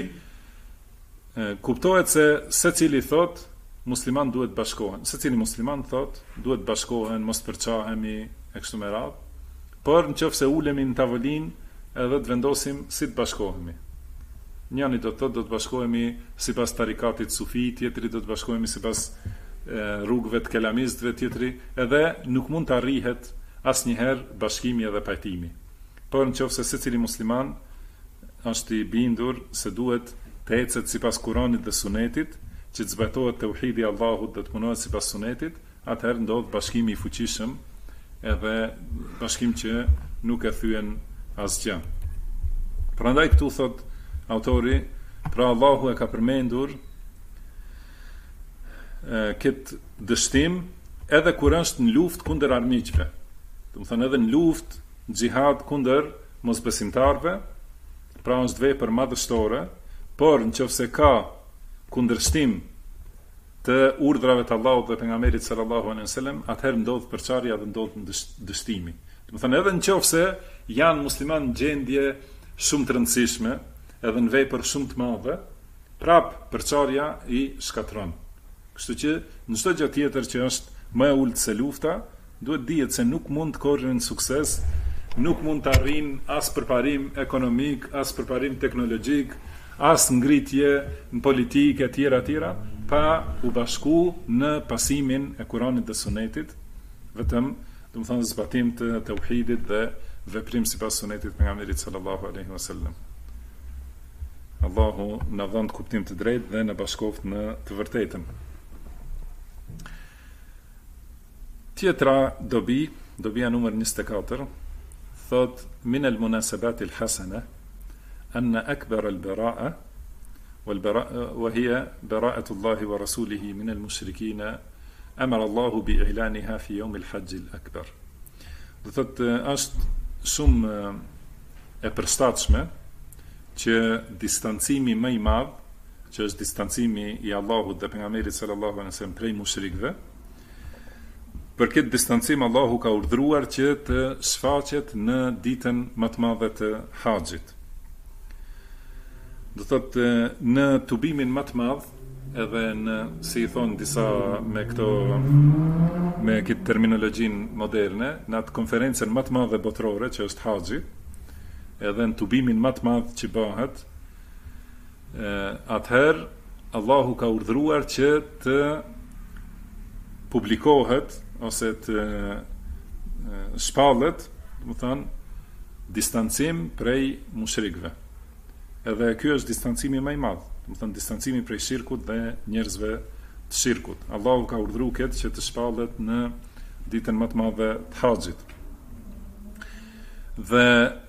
kuptohet se secili thot musliman duhet bashkohen. Secili musliman thot duhet bashkohen, mos përçahemi e kështu me radhë. Por nëse ulemi në tavolinë edhe të vendosim si të bashkohemi. Njëri do të thotë do të bashkohemi sipas tarikatit sufi, tjetri do të bashkohemi sipas rrugëve të kelamistëve, tjetri, edhe nuk mund të arrihet asnjëherë bashkimi edhe pajtimi. Por nëse secili musliman është i bindur se duhet të ecet sipas Kuranit dhe Sunetit, që të zbatohet tauhidi i Allahut dhe të punohet sipas Sunetit, atëherë ndodh bashkimi i fuqishëm, edhe bashkim që nuk e thyen asgjë. Prandaj këtu thot autori, pra Allahu e ka përmendur këtë dështim edhe kur është në luftë kundër armiqve. Do të thënë edhe në luftë, xhihad kundër mosbesimtarve, pra është vepër madhështore, por nëse ka kundërshtim të urdhrave të Allahut dhe pejgamberit sallallahu alaihi wasallam, atëherë ndodh përçarja dhe ndodh dështimi. Do të thënë edhe nëse janë muslimanë në gjendje shumë të rëndësishme, edhe në vepër shumë të madhe, prap përçarja i shkatron. Kështu që në çdo gjë tjetër që është më e ulët se lufta, duhet dihet se nuk mund të korrin në sukses, nuk mund të arrijnë as përparim ekonomik, as përparim teknologjik, as ngritje në politikë e tjera, pa u bashku në pasimin e Kuranit dhe Sunetit, vetëm, do të thonë zbatim të tauhidit dhe veprim sipas Sunetit pejgamberit sallallahu alaihi wasallam. Allahu na dhënë kuptim të drejtë dhe na bashkoft në të vërtetën. Tjetra dobia numër 24, thot min al-munasabat al-hasana أن أكبر البراءة وهي براءة الله ورسوله من المشركين أمر الله بإعلانها في يوم الحج الأكبر. Do thot është shumë e përshtatshme që distancimi më i madh, që është distancimi i Allahut dhe pejgamberit sallallahu alaihi wasallam prej mushrikëve, për këtë distancim Allahu ka urdhëruar që të shfaqet në ditën më të madhe të haxhit. Do thot në tubimin më të madh, edhe në, si i thon disa me këtë terminologjin moderne, në atë konferencën më të madhe botërore që është haxhi, edhe në tubimin më të madh që bëhet, atëherë Allahu ka urdhëruar që të publikohet ose të shpallet, do të thënë, distancim prej mushrikëve. Edhe ky është distancimi më i madh, do të thënë distancimi prej shirkut dhe njerëzve të shirkut. Allahu ka urdhëruar këtë që të shpallet në ditën më të madhe të haxhit. Dhe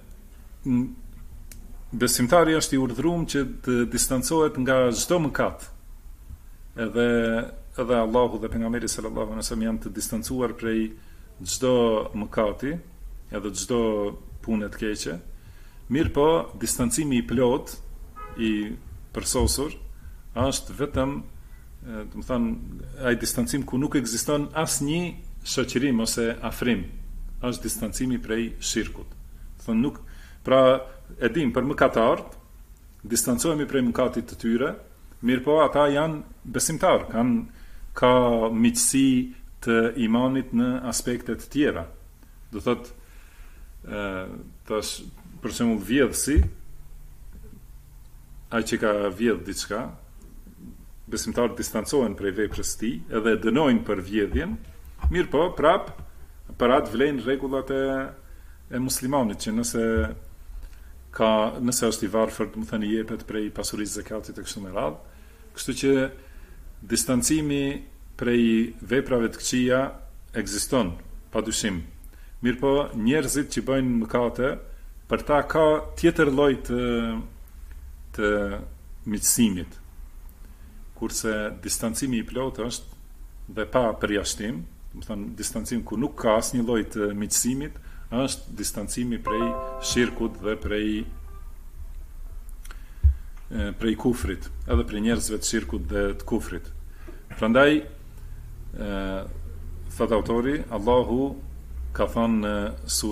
besimtari është i urdhëruar që të distancohet nga çdo mëkat. Edhe Allahu dhe pejgamberi sallallahu alaihi wasallam janë të distancuar prej çdo mëkati, edhe çdo punë të keqe. Mirë po, distancimi i plot, i përsosur, është vetëm, do të thënë, ai distancim ku nuk ekziston asnjë shoqërim ose afrim, është distancimi prej shirkut. Do thënë nuk, pra e dim për mëkatarët, distancohemi prej mëkatit të tyre, mirë po ata janë besimtar, ka miqësi të imanit në aspekte të tjera. Do thotë, tash për shembull vjedhsi, ai që ka vjedh diçka, besimtarët distancohen prej veprës së tij, edhe dënojnë për vjedhjen, mirë po, prap për atë vlejnë rregullat e muslimanit, që nëse është i varfër, do të thënë i jepet prej pasurisë zakatit e kështu me radhë. Kështu që distancimi prej veprave të këqija ekziston, padyshim. Mirë po, njerëzit që bëjnë mëkate, për ta ka tjetër lloj të miqësimit. Kurse distancimi i plot është dhe pa përjashtim, do të thënë distancim ku nuk ka asnjë lloj të miqësimit, është distancimi prej shirkut dhe prej kufrit, edhe prej njerëzve të shirkut dhe të kufrit. Prandaj thot autori, Allahu ka thënë në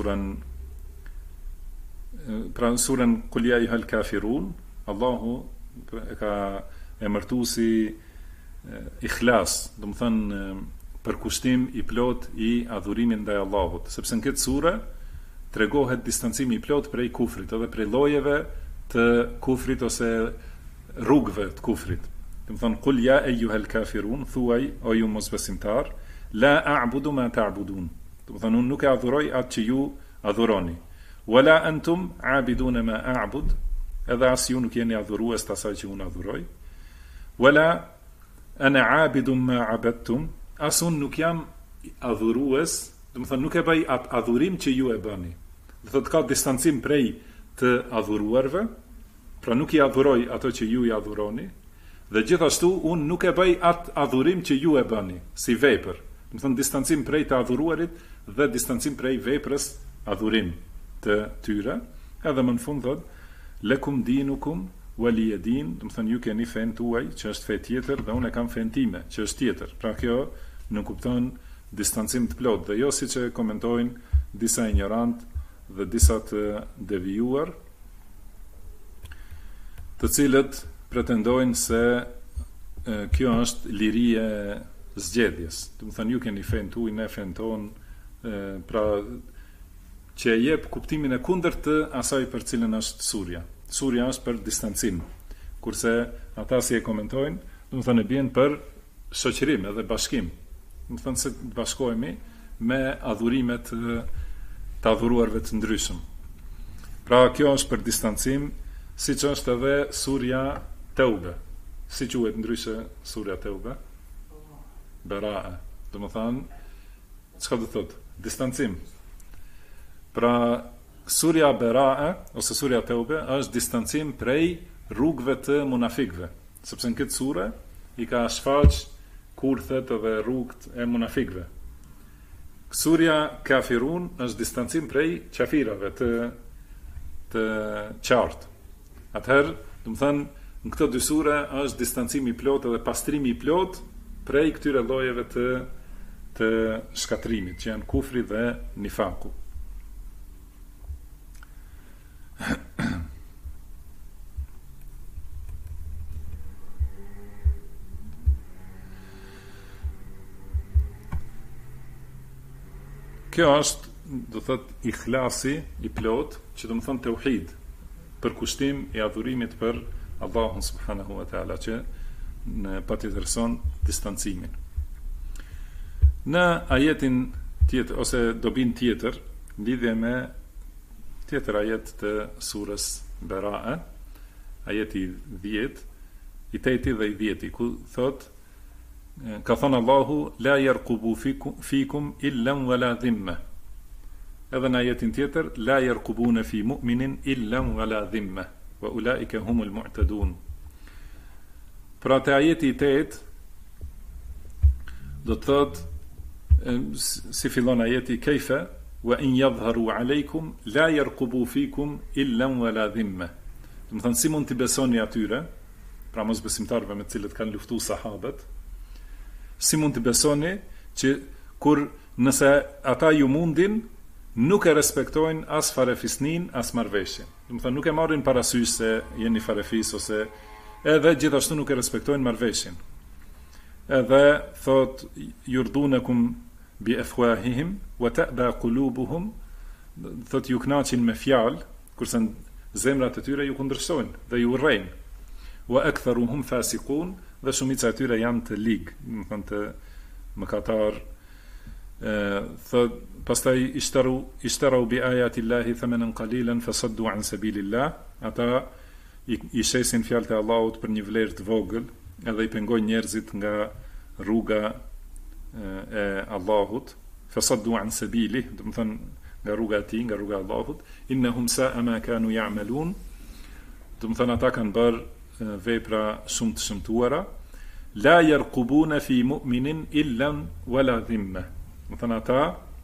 surën Qul ya ayyuhal kafirun, Allahu ka emërtuar si ikhlas, do të thënë përkushtim i plot i adhurimit ndaj Allahut, sepse në këtë sure tregohet distancimi i plot prej kufrit, edhe prej llojeve të kufrit ose rrugëve të kufrit. Do të thënë Qul ya ayyuhal kafirun, thuaj o ju mosbesimtar, la a'budu ma ta'budun. Do të thënë unë nuk e adhuroj atë që ju adhuroni. Wala antum abidun ma a'bud, edhe as ju nuk jeni adhurues të asaj që unë adhuroj. Wala ana abidun ma abadtum, as unë nuk jam adhurues, do të thënë nuk e bëj atë adhurim që ju e bëni. Do thotë ka distancim prej të adhuruarve, pra nuk i adhuroj ato që ju i adhuroni, Dhe gjithashtu unë nuk e bëj atë adhurim që ju e bëni, si vepër. Do të thonë distancim prej të adhuruarit dhe distancim prej veprës adhurim të tyre. Edhe më në fund thot, lekum dinukum waliya din, do të thonë ju keni fen tuaj që është fe tjetër dhe unë e kam fen time që është tjetër. Pra kjo nuk kupton distancim të plot dhe jo siç e komentojnë disa ignorant dhe disa të devijuar, të cilët pretendojnë se kjo është liria e zgjedhjes. Do të thënë ju keni fen tuaj, ne fen ton, pra që e jep kuptimin e kundërt të asaj për cilën është surja. Surja është për distancim, kurse ata si e komentojnë, do të thënë e bien për shoqërim edhe bashkim. Do të thënë se të bashkohemi me adhurimet të adhuruarve të ndryshëm. Pra kjo është për distancim, siç është edhe surja Teube. Si quhet ndryshe surja Teube? Bera'a. Do të thënë, çka do thotë? Distancim. Pra surja Bera'a ose surja Teube është distancim prej rrugëve të munafikëve, sepse në këtë sure i ka shfaq kurthet dhe rrugët e munafikëve. Surja Kafirun është distancim prej qafirave të qartë. Atëherë, do të thënë, në këto dy sure është distancimi i plot dhe pastrimi i plot prej këtyre llojeve të shkatrimit, që janë kufri dhe nifaku. Kjo është, do thot, ikhlasi i plot, që do të thonë tauhid, për kushtim i adhurimit për Allahun subhanahu wa taala, që në patjetërson distancimin. Në ajetin tjetër ose dobin tjetër, lidhje me tjetër ajet të surës Bera'a, ajeti 10, i 8 dhe i 10, ku thot, ka thënë Allahu, la yarqubu fikum illa wala dhimma. Edhe në ajetin tjetër, la yarqubuna fi mu'minin illa wala dhimma, wa ulaika humul mu'tadun. Pra te ajeti 8 do të thot, si fillon ajeti, kejfe wa in yadhharu alaykum la yarqubu fikum illa wala dhimma. Do të thënë, si mund t'i besoni atyre, pra mos besimtarëve me të cilët kanë luftuar sahabët, si mund t'i besoni që kur nëse ata ju mundin, nuk e respektojnë as farefisnin, as marrveshjen. Do të thënë, nuk e marrin parasysh se jeni farefis ose edhe gjithashtu nuk e respektojnë marrveshjen. Edhe thot yurdunakum bi afwahihim wa ta'ba qulubuhum, thot ju kënaqin me fjalë, kurse zemrat e tyre ju kundërshtojnë dhe ju urrejnë. Wa aktharuhum fasiqun, dhe shumica e tyre janë të ligë, do të thënë të mëkatar. Thot pastaj ishtaru bi ayati llahi thamanan qalilan fasaddu an sabilillah, ata i shesin fjalët e Allahut për një vlerë të vogël, edhe i pengojnë njerëzit nga rruga e Allahut, fasaddu an sabili, do të thënë nga rruga e tij, nga rruga e Allahut, innahum sa'a ma kanu ya'malun, do të thënë ata kanë bërë vepra shumë të shëmtuara. La yarqubuna fi mu'minin illa wala dhimma. Do të thënë ata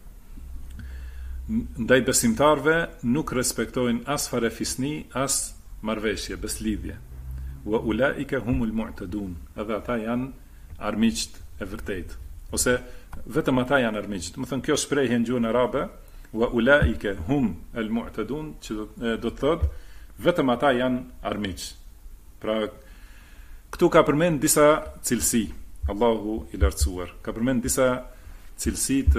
ndaj besimtarve nuk respektojnë as farefisni, as marrveshje, beslidhje. Wa ulaika humul mu'tadun. Edhe ata janë armiqt e vërtet. Ose vetëm ata janë armiqt. Do të thënë kjo shprehje në gjuhën arabe, wa ulaika hum al mu'tadun, që do të thotë vetëm ata janë armiq. Pra këtu ka përmend disa cilësi, Allahu i lartësuar. Ka përmend disa cilësi të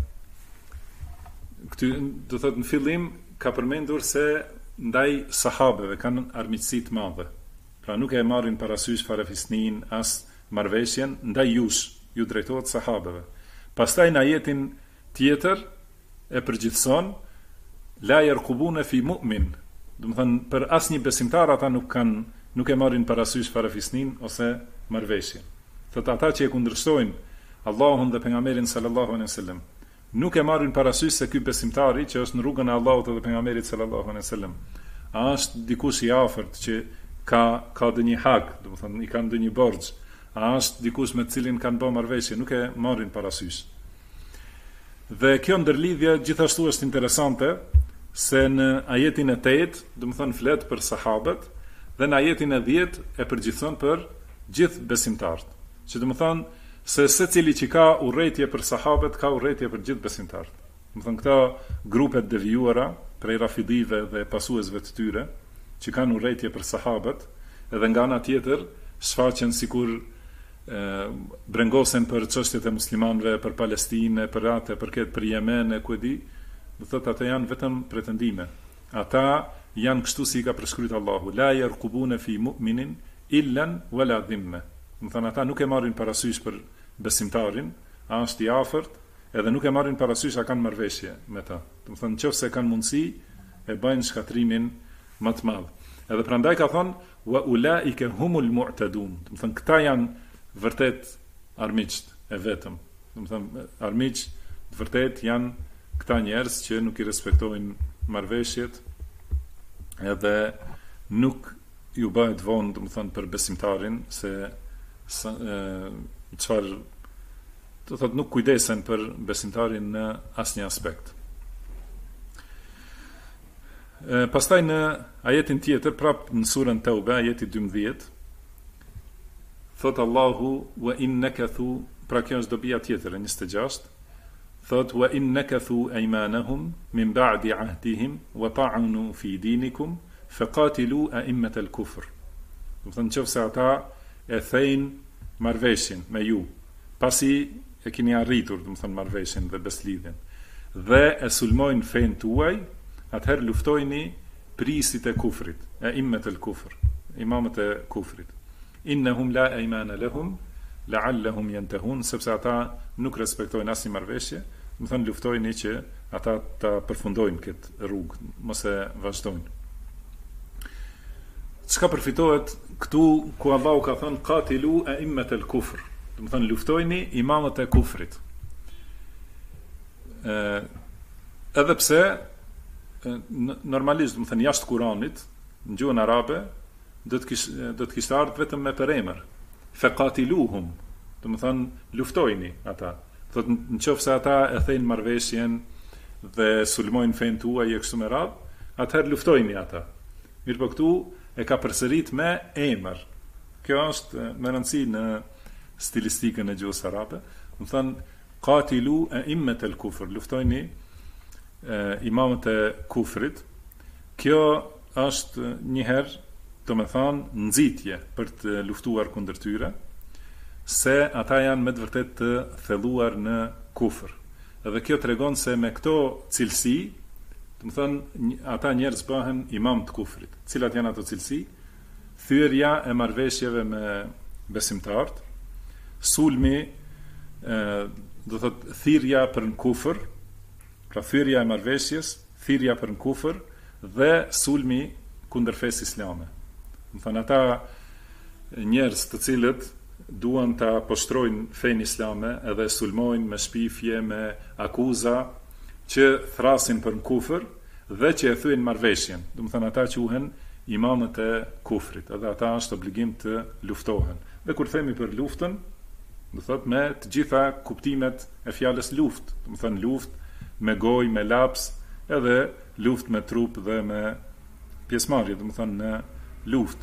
këtu, do të thotë në fillim ka përmendur se ndaj sahabeve kanë armiqësi të madhe. Pra nuk e marrin parasysh farefisnin as marrveshjen, ndaj ju drejtohet sahabeve. Pastaj në ajetin tjetër e përgjithson la yarqubuna fi mu'min. Do të thënë për asnjë besimtar ata nuk e marrin parasysh farefisnin ose marrveshjen. Thotë ata që e kundërshtojnë Allahun dhe pejgamberin sallallahu alaihi wasallam, nuk e marrin parasysh se ky besimtari që është në rrugën e Allahut dhe pejgamberit sallallahu alaihi wasallam, a është dikush i afërt që ka dhe një hak, do të thonë i kanë dhe një borxh, a është dikush me cilin kanë bërë marrëveshje, nuk e marrin parasysh. Dhe kjo ndërlidhje gjithashtu është interesante, se në ajetin e 8, do të thonë flet për sahabët, dhe në ajetin e 10 e përgjithson për gjithë besimtarët. Që do të thonë se secili që ka urrëtie për sahabët ka urrëtie për gjithë besimtarët. Do të thonë këta grupet devijuara prej rafidive dhe pasuesve të tyre, që kanë urrëtie për sahabët, edhe nga ana tjetër shfaqen sikur brengosen për çështjet e muslimanëve, për Palestinë, për atë, për Yemen, ku e di, do thotë ata janë vetëm pretendime. Ata janë kështu si i ka preskryer Allahu, la yarqubuna fi mu'minin illa wala dhimma. Do thonë ata nuk e marrin parasysh për besimtarin, a është i afërt, edhe nuk e marrin parasysh a kanë marrëveshje me ta. Do thonë nëse kanë mundësi e bëjnë shkatrimin më të madh. Edhe prandaj ka thonë wa ulaika humul mu'tadun. Do thonë këta janë vërtet armiqt e vetëm. Do thonë armiq vërtet janë këta njerëz që nuk i respektojnë marrëveshjet, edhe nuk ju bëhet vonë, do thonë për besimtarin se çfarë do thotë nuk kujdesen për besimtarin në asnjë aspekt. Pastaj në ajetin tjetër, prap në surën Tauba, ajeti 12, thot Allahu wa in nakathu, pra kjo është dobia tjetër e 26, thot wa in nakathu aymanahum min ba'di ahdihim wa ta'anu fi dinikum faqatilu a'immat al-kufr. Do të thonë nëse ata e thejnë marrëveshjen me ju, pasi e keni arritur, do të thonë marrëveshjen dhe beslidhjen, dhe e sulmojnë fen tuaj, atëherë luftojni prisit e kufrit, e immet e kufr, imamët e kufrit. Innahum la aymana lahum la'allahum yantahun, sepse ata nuk respektojnë asnjë marrëveshje, do të thonë luftojni që ata ta përfundojnë këtë rrugë, mos e vazhdojnë. Çka përfitohet këtu ku Allahu ka thënë qatilu a'immat al-kufr, do të thonë luftojni imamët e kufrit. Edhe pse normalisht, do të thënë jashtë Kuranit, në gjuhën arabe, do të kishte ardhur vetëm me përemër. Faqatiluhum, do të thënë luftojni ata. Thotë nëse ata e thejnë marrëveshjen dhe sulmojnë fen tuaj e kështu me radhë, atëherë luftojni ata. Mirë po këtu e ka përsërit me emër. Kjo është me rëndësi në stilistikën e gjuhës arabe. Do të thënë qatilu a'immat al-kufr, luftojni imamët e kufrit. Kjo është njëherë, do me thonë, nxitje për të luftuar kundër tyre, se ata janë me të vërtet të thelluar në kufër. Edhe kjo tregon se me këto cilësi, do me thonë, ata njerëz bëhen imam të kufrit. Cilat janë ato cilësi? Thyrja e marrëveshjeve me besimtarët, sulmi, do thotë thirrja për në kufër, pra thyrja e marrëveshjes, thirrja për në kufër dhe sulmi kundër fesë islame. Do thonë ata njerëz të cilët duan ta poshtrojnë fenë islame edhe sulmojnë me shpifje, me akuza që thrasin për në kufër dhe që e thyen marrëveshjen. Do thonë ata quhen imamët e kufrit, edhe ata është obligim të luftohen. Dhe kur themi për luftën, do thotë me të gjitha kuptimet e fjalës luftë, do thonë luftë me gojë, me laps, edhe luftë me trup dhe me pjesëmarrje, do thonë në luftë.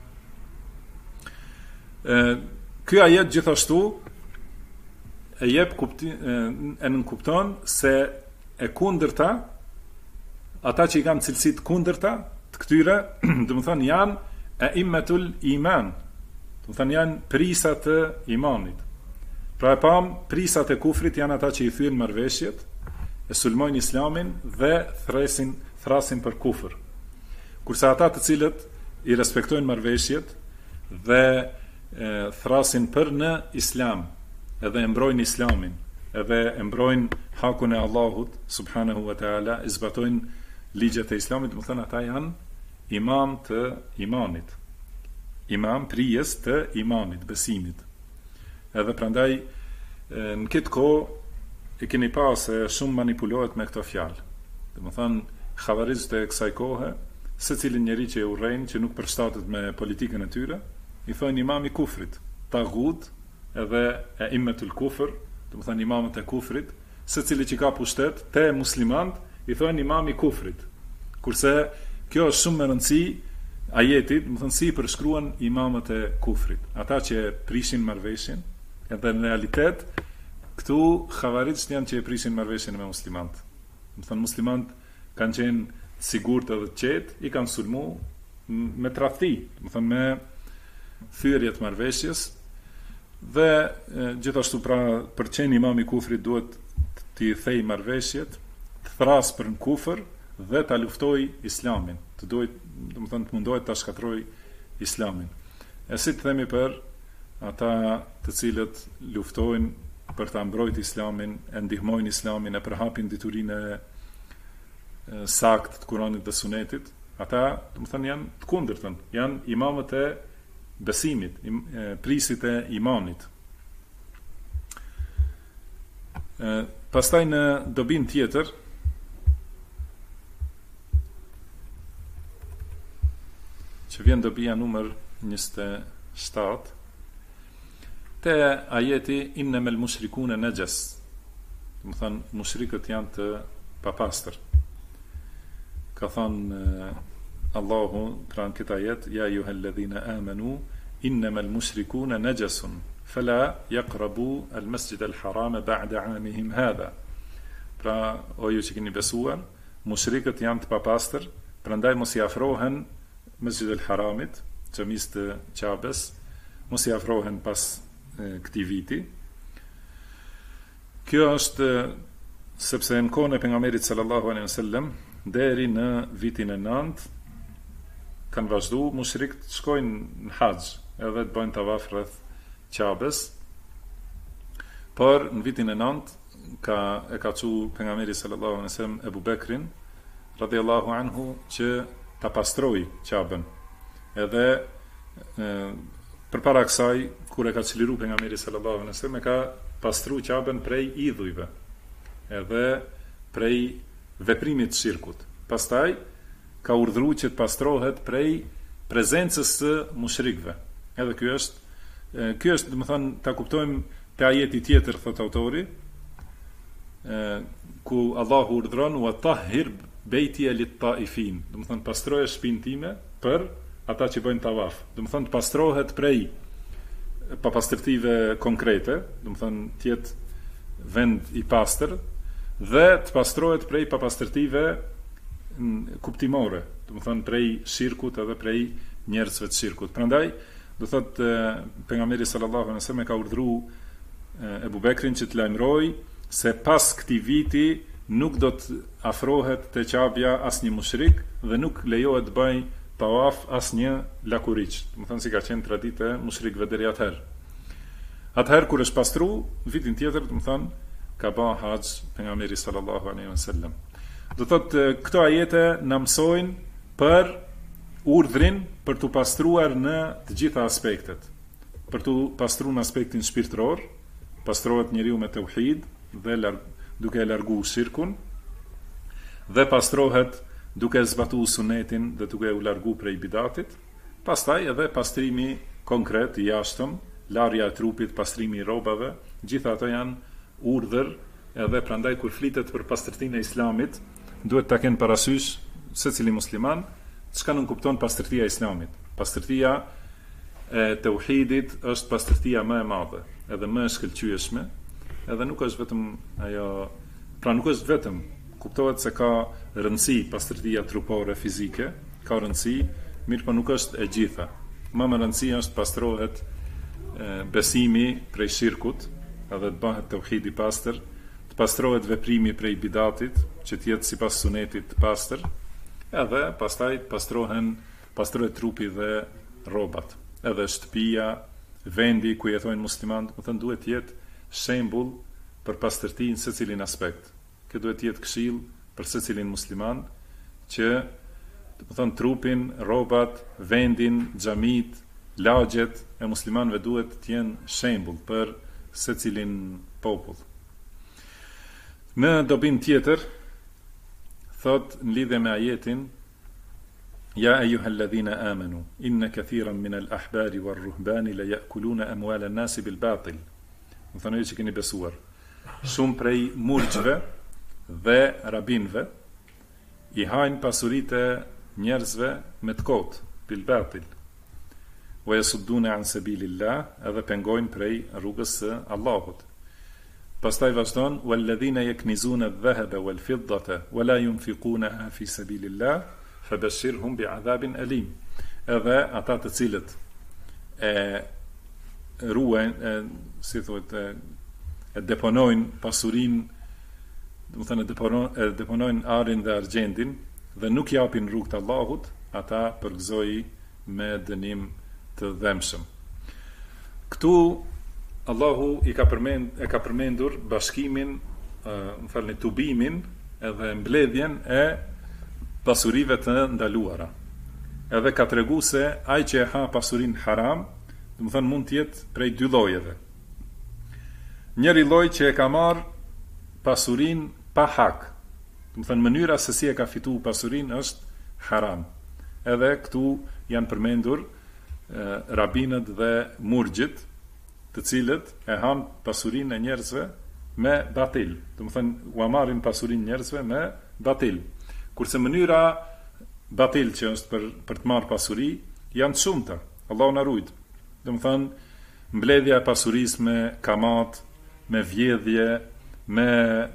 Ky ajet gjithashtu e jep e nënkupton se e kundërta, ata që i kanë cilësit kundërta të këtyre, do thonë janë e immetul iman, do thonë janë prisat të imanit. Pra e pam, prisat e kufrit janë ata që i thyen marrëveshjet, e sulmojnë islamin dhe thrasin për kufër. Kurse ata të cilët i respektojnë marrëveshjet dhe thrasin për në islam, edhe e mbrojnë islamin, edhe e mbrojnë hakun e Allahut subhanahu wa taala, i zbatojnë ligjet e islamit, do të thonë ata janë imam të imanit, imam prijes të imanit, besimit. Edhe prandaj në këtë kohë e keni pa se shumë manipulohet me këto fjalë. Do të thonë xhavarizët e kësaj kohe secilin njeri që e urrejnë që nuk përshtatet me politikën e tyre, i thonë imam i kufrit, tagut edhe e immetul kufr, do të thënë imamët e kufrit, secili që ka pushtet te muslimant i thonë imam i kufrit. Kurse kjo është shumë me rëndësi ajetit, do të thënë si përshkruan imamët e kufrit, ata që prishin marrëveshjen, edhe në realitet këtu xhavaritët janë që e prishin marrëveshjen me muslimant. Do të thënë muslimant kanë qenë sigurt edhe të qetë, i kanë sulmu me tradhti, do të thënë me thyrje të marrëveshjes, dhe gjithashtu pra për qenë imam i kufrit duhet t'i thej marrëveshjet, të thras për në kufër dhe ta luftoj islamin, të mundohet ta shkatroj islamin. E si të themi për ata të cilët luftojnë për ta mbrojtë islamin, e ndihmojnë islamin, e përhapin diturinë e sakt të Kuranit dhe Sunetit, ata janë të kundërtën, janë imamët e besimit, prisit e imanit. Pastaj në dobin tjetër që vjen dobia numër 27 te ajeti innamal mushrikuna najas, do të thënë mushrikët janë të papastër. Ka thënë Allahu pra në këtë ajet, ja ayyuhalladhina amanu innamal mushrikuna najasun fala yaqrabu al-masjid al-haram ba'da 'amihim hadha. Pra o ju që keni besuar, mushrikët janë të papastër, prandaj mos i afrohen Masjid al-Haramit, xhamisë të Qabes, mos i afrohen pas këtij viti. Kjo është sepse në kohën e pejgamberit sallallahu alaihi wasallam deri në vitin e 9 kanë vazhdu mushrikët të shkojnë në haxh edhe të bëjnë tavaf rreth Qabes. Por në vitin e 9 e ka çu pejgamberi sallallahu alaihi wasallam Ebu Bekrin radhiyallahu anhu që ta pastroi Qaben. Edhe përpara kësaj, kur e ka çliru pejgamberi sallallahu alaihi wasallam, e ka pastru Qaben prej idhujve, edhe prej veprimit të shirkut. Pastaj ka urdhëruar që të pastrohet prej prezencës së mushrikëve. Edhe ky është, domethënë, ta kuptojmë te ajeti tjetër, thot autori, ku Allahu urdhron wa tahhir beiti lit-taifin, domethënë pastroje shtëpinë time për ata që bëjnë tavaf. Domethënë pastrohet prej papastërtive konkrete, domethënë të jetë vend i pastër, dhe të pastrohet prej papastërtive kuptimore, domethënë prej shirkut edhe prej njerëzve të shirkut. Prandaj do thot pejgamberi sallallahu alaihi wasallam ka urdhëruar Ebu Bekrin që të lajmëroj se pas këtij viti nuk do të afrohet te Qabja asnjë mushrik dhe nuk lejohet të bëj tawaf asnjë lakuriç. Domethënë si ka qenë traditë e mushrikëve deri atëherë. Atëherë kur është pastru, vitin tjetër, domethënë ka bë haxh pejgamberi sallallahu alaihi wasallam. Do thotë këto ajete na mësojnë për urdhrin për të pastruar në të gjitha aspektet. Për të pastruar në aspektin shpirtëror, pastrohet njeriu me tauhid dhe duke e largu shirkun, dhe pastrohet duke zbatuar sunetin dhe duke u largu prej bidatit. Pastaj edhe pastrimi konkret i jashtëm, larja e trupit, pastrimi i rrobave, gjitha ato janë urdhër, edhe prandaj kur flitet për pastërtinë e islamit, duhet ta kenë parasysh secili musliman çka nuk kupton pastërtia e islamit. Pastërtia e tauhidit është pastërtia më e madhe, edhe më e shkëlqyeshme, edhe nuk është vetëm ajo, pra nuk është vetëm, kuptohet se ka rëndësi pastërtia trupore fizike, ka rëndësi, mirë po nuk është e gjitha. Më rëndësi është pastrohet besimi prej shirkut, edhe të bëhet tauhidi pastër, të pastrohet veprimi prej bidatit, që të jetë sipas sunetit të pastër, edhe pastaj pastrohet trupi dhe rrobat. Edhe shtëpia, vendi ku jetojnë muslimanët, do të thënë duhet të jetë shembull për pastërti në secilin aspekt. Kjo duhet të jetë këshill për secilin musliman që, do të thënë, trupin, rrobat, vendin, xhamit, lagjet e muslimanëve duhet të jenë shembull për secilin popull. Në dobin tjetër thot në lidhje me ajetin Ja ejuhalladhina amanu, inna kathiran min al-ahbari war-ruhbani la ya'kuluna amwala an-nasi bil batil. Do thonë që keni besuar. Shumë prej murgjve dhe rabinve i hajnë pasuritë e njerëzve me të kotë, bil batil. Wa yasudduna an sabilillah, edhe pengojnë prej rrugës së Allahut. Pastaj vazhdon walladhina yaknizuna adh-dhahaba wal-fiddata wa la yunfiqunaha fi sabilillah fabashshirhum bi'adhabin alim. Edhe ata të cilët e ruajnë, si thuhet, e deponojnë pasurinë, do të thënë deponojnë arin dhe argjendin dhe nuk japin rrugt të Allahut, ata përgëzoi me dënim të dhemshëm. Këtu Allahu e ka përmendur bashkimin, tubimin edhe mbledhjen e pasurive të ndaluara. Edhe ka tregu se ai që e ha pasurinë haram, do të thënë mund të jetë prej dy llojeve. Njëri lloj që e ka marr pasurinë pa hak, do të thënë mënyra se si e ka fituar pasurinë është haram. Edhe këtu janë përmendur rabinët dhe murgjit, të cilët e han pasurinë e njerëzve me batil. Do të thënë u marrin pasurinë njerëzve me batil. Kurse mënyra batil që është për të marrë pasuri janë të shumta. Allahu na ruaj. Do të thënë mbledhja e pasurisë me kamat, me vjedhje, me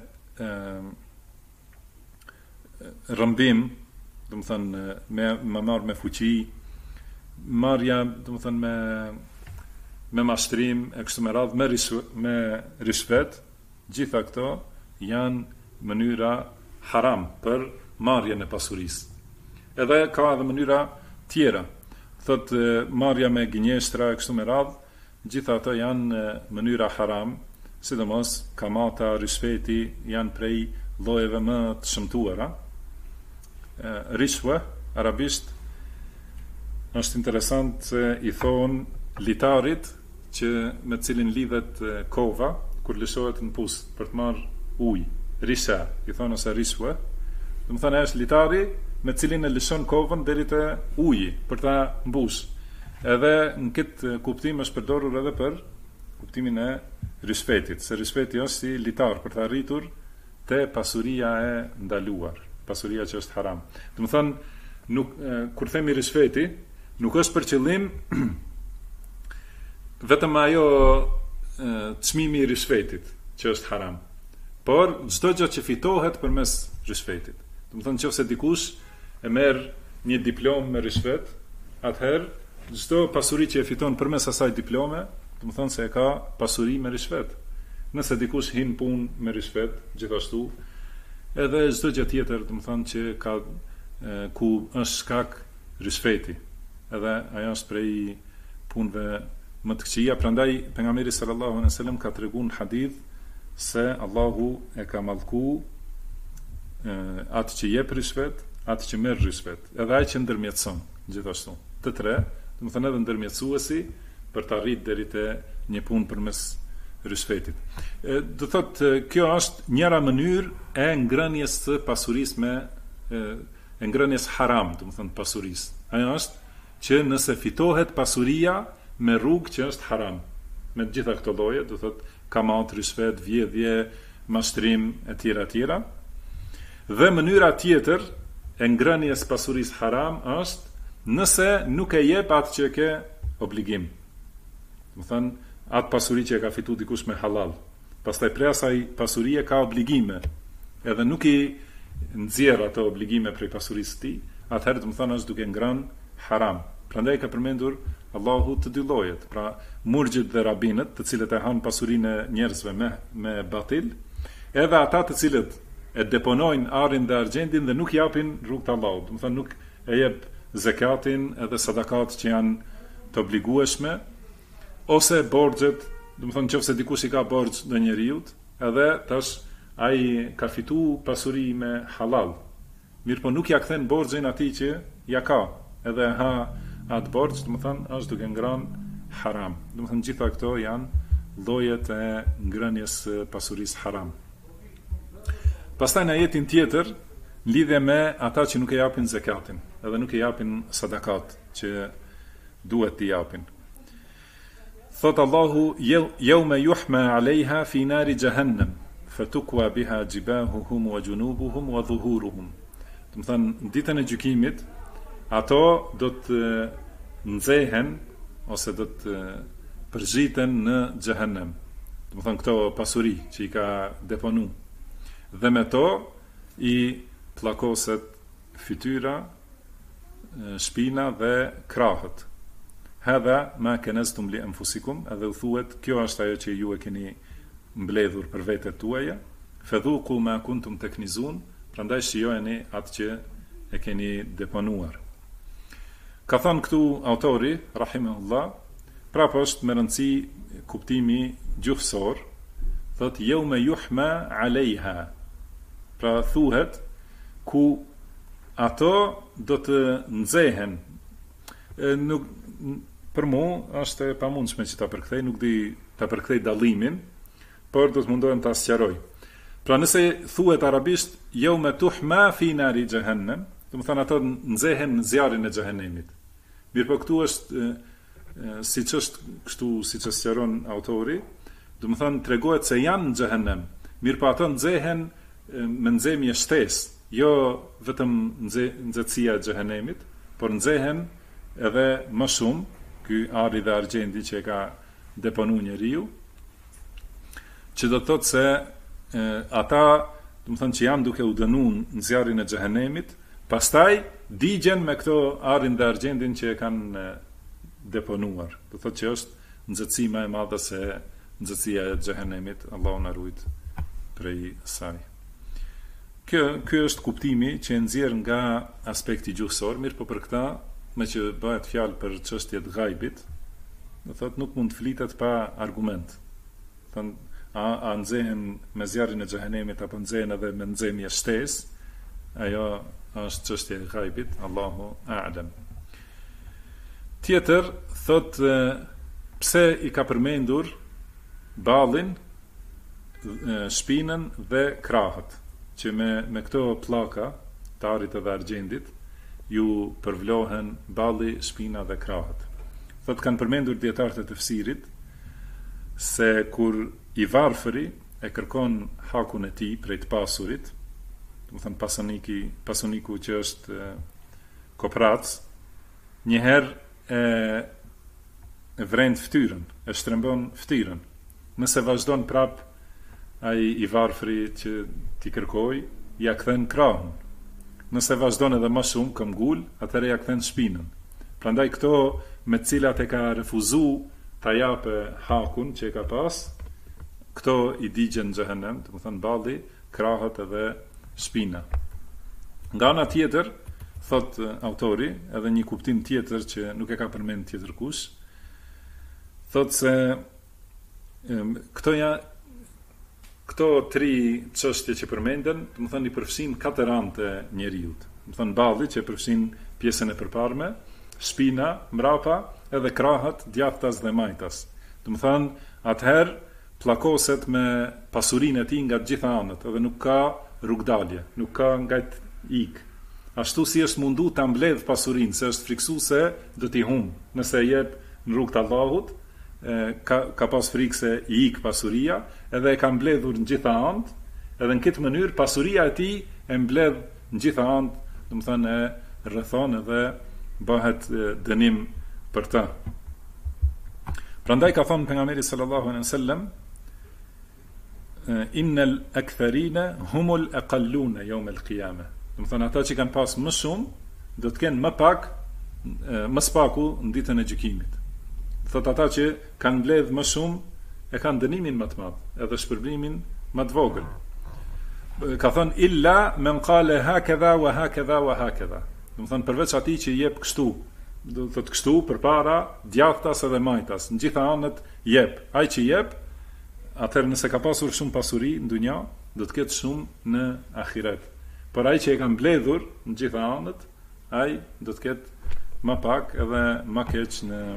rëmbim, do të thënë me marrë me fuqi, marrja, do të thënë me mashtrim, e kështu me radhë, me rishvet, gjitha këto janë mënyra haram për marrjen e pasurisë. Edhe ka edhe mënyra tjera. Thot marrja me gënjeshtra, e kështu me radhë, gjitha ato janë mënyra haram, sidomos kamata, rishveti janë prej llojeve më të shëmtuara. Rishwa, arabisht, është interesant se i thonë litarit që me cilin lidhet kova kur lëshohet në pus për të marrë ujë, risha, i thonë ose rishwa. Do të thënë është litari me cilin e lëshon kovën deri te uji për ta mbush. Edhe në këtë kuptim është përdorur edhe për kuptimin e rishfetit, se rishfeti është si litar për të arritur te pasuria e ndaluar, pasuria që është haram. Do të thënë nuk kur themi rishfeti, nuk është për qëllim vetëm ajo çmimi i rishfetit që është haram, por çdo gjë që fitohet përmes rishfetit. Do të thënë nëse dikush e merr një diplomë me rishvet, atëherë çdo pasuri që e fiton përmes asaj diplome, do të thënë se e ka pasuri me rishvet. Nëse dikush hin punë me rishvet, gjithashtu, edhe çdo gjë tjetër, do të thënë që ka ku është shkak rishfeti. Edhe ajo është prej punëve më të këqija. Prandaj pejgamberi sallallahu alejhi dhe sellem ka treguar në hadith se Allahu e ka mallku atë që jep rishvet, atë që merr rishvet, edhe ai që ndërmjetson, gjithashtu. Të tre, do të thënë edhe ndërmjetësuesi për të arritur deri te një punë përmes rishvetit. Do thotë kjo është njëra mënyrë e ngrënies së pasurisë me e ngrënies haram, do të thënë pasurisë. Ajo është që nëse fitohet pasuria me rrugë që është haram, me të gjitha këto lloje, do thotë kamat, rishvet, vjedhje, mashtrim e tjera tjera. Dhe mënyra tjetër e ngrënies pasurisë haram është nëse nuk e jep atë që ke obligim. Do thënë atë pasuri që e ka fituar dikush me halal. Pastaj prej asaj pasurie ka obligime, edhe nuk i nxjerr ato obligime prej pasurisë së tij, atëherë do të thënë është duke ngrënë haram. Prandaj ka përmendur Allahu të dy llojet, pra murgjit dhe rabinët, të cilët e han pasurinë e njerëzve me batil, edhe ata të cilët e deponojnë arin dhe argjendin dhe nuk japin rrugt të Allahut. Do të thënë nuk e jep zakatin edhe sadakat që janë të obligueshme, ose borxhet, do të thënë nëse dikush i ka borxh ndonjë njeriu, edhe tash ai ka fituar pasuri me halal. Mirë, po nuk ja kthen borxhin atij që ja ka, edhe ha atë borxh, do të thënë është duke ngrënë haram. Do të thënë gjitha këto janë llojet e ngrënies së pasurisë haram. Pastaj në ajetin tjetër në lidhje me ata që nuk e japin zakatin, edhe nuk e japin sadakat që duhet t'i japin. Thot Allahu, yawma yuhma alejha fi nari jahannam, fatukwa biha jibahuhum wa junubuhum wa dhuhuruhum. Do të thënë, në ditën e gjykimit, ato do të nxehen ose do të përzhiten në xhehenem. Do të thënë këto pasuri që i ka deponu. Dhe me to i pllakoset fytyra, shpina dhe krahët. Hadha ma kanaztum li anfusikum, edhe u thuhet, kjo është ajo që ju e keni mbledhur për vetet tuaja, fadhuqu ma kuntum taknizun, prandaj shijojeni atë që e keni deponuar. Ka thënë këtu autori, rahimahullah, prapë është me rëndësi kuptimi gjuhësor, thot yawma yuhma alejha. Pra thuhet ku ato do të nxehen. Nuk për mua është e pamundshme që ta përkthej, nuk di ta përkthej dallimin, por do të mundohem ta sqaroj. Pra nëse thuhet arabisht yawma tuhma fi nari jahannam, do të thonë ato nxehen në zjarrin e xhehenemit. Mirë, po këtu është siç është kështu siç e sqaron autori, do të thonë tregohet se janë në xhehenem. Mirë, po ato nxehen me nxemje shtesë, jo vetëm nxehtësia e xhehenemit, por nxehen edhe më shumë, ky ari dhe argjendi që e ka deponu njeriu, që do të thotë se ata, do të thonë që janë duke u dënuar në zjarrin e xhehenemit, pastaj digjen me këto arin dhe argjendin që e kanë deponuar. Do të thotë që është nxehtësi më e madhe se nxehtësia e xhehenemit, Allahu na ruaj prej saj. Ky është kuptimi që e nxjerr nga aspekti gjuhësor, mirë, po për këtë, me që bëhet fjalë për çështjet ghaibit, do thotë nuk mund të flitet pa argument. Thon a nxehen me zjarrin e xhehenemit apo nxehen edhe me nxemje shtesë, ajo është çështje e ghaibit, Allahu a'lam. Tjetër thot pse i ka përmendur ballin, shpinën dhe krahët, që me këto pllaka të arit dhe argjendit ju përvlohen balli, shpina dhe krahët. Thot kanë përmendur dietarët e tefsirit se kur i varfëri e kërkon hakun e tij prej të pasurit, do të thënë pasoniku që është koprac, njëherë e vren fytyrën, e shtrembon fytyrën. Nëse vazhdon prap ai i varfëri që ti kërkoj, ja kthen krahun. Nëse vazhdon edhe më shumë këmbgul, atëherë ja kthen shpinën. Prandaj këto me të cilat e ka refuzuar ta japë hakun që e ka pas, këto i digjen në xhehenem, do të thënë balli, krahët edhe shpina. Nga ana tjetër, thot autori, edhe një kuptim tjetër që nuk e ka përmend tjetër kush, thot se këto tri çështje që përmenden, do të thënë i përfshin katër anë të njerëzit. Do të thënë balli që përfshin pjesën e përparme, shpina mbrapa, edhe krahët, djathtas dhe majtas. Do të thënë atëherë pllakoset me pasurinë e tij nga të gjitha anët, edhe nuk ka rrugdalje, nuk ka nga të ik. Ashtu si është mundu ta mbledh pasurinë, se është friksuese do t'i humb. Nëse e jep në rrugt të Allahut, ka pas frikë se i ik pasuria, edhe e ka mbledhur në gjitha anët, edhe në këtë mënyrë pasuria e tij e mbledh në gjitha anët, do të thënë e rrethon edhe bëhet dënim për të. Prandaj ka thënë pejgamberi sallallahu alaihi wasallam, innal aktharina humul aqalluna yawm al-qiyamah. Do të thënë ata që kanë pas më shumë do të kenë më pak, më spaku në ditën e gjykimit. Thot ata që kanë mbledh më shumë e kanë dënimin më të madh, edhe shpërblimin më të vogël. Ka thënë illa men qala hakadha wa hakadha wa hakadha. Do të thënë përveç atij që jep kështu, do të thotë kështu përpara djathtas edhe majtas, në gjitha anët jep. Ai që jep, atëherë nëse ka pasur shumë pasuri në dunja, do të ketë shumë në ahiret. Por ai që e ka mbledhur në gjitha anët, ai do të ketë më pak edhe më keq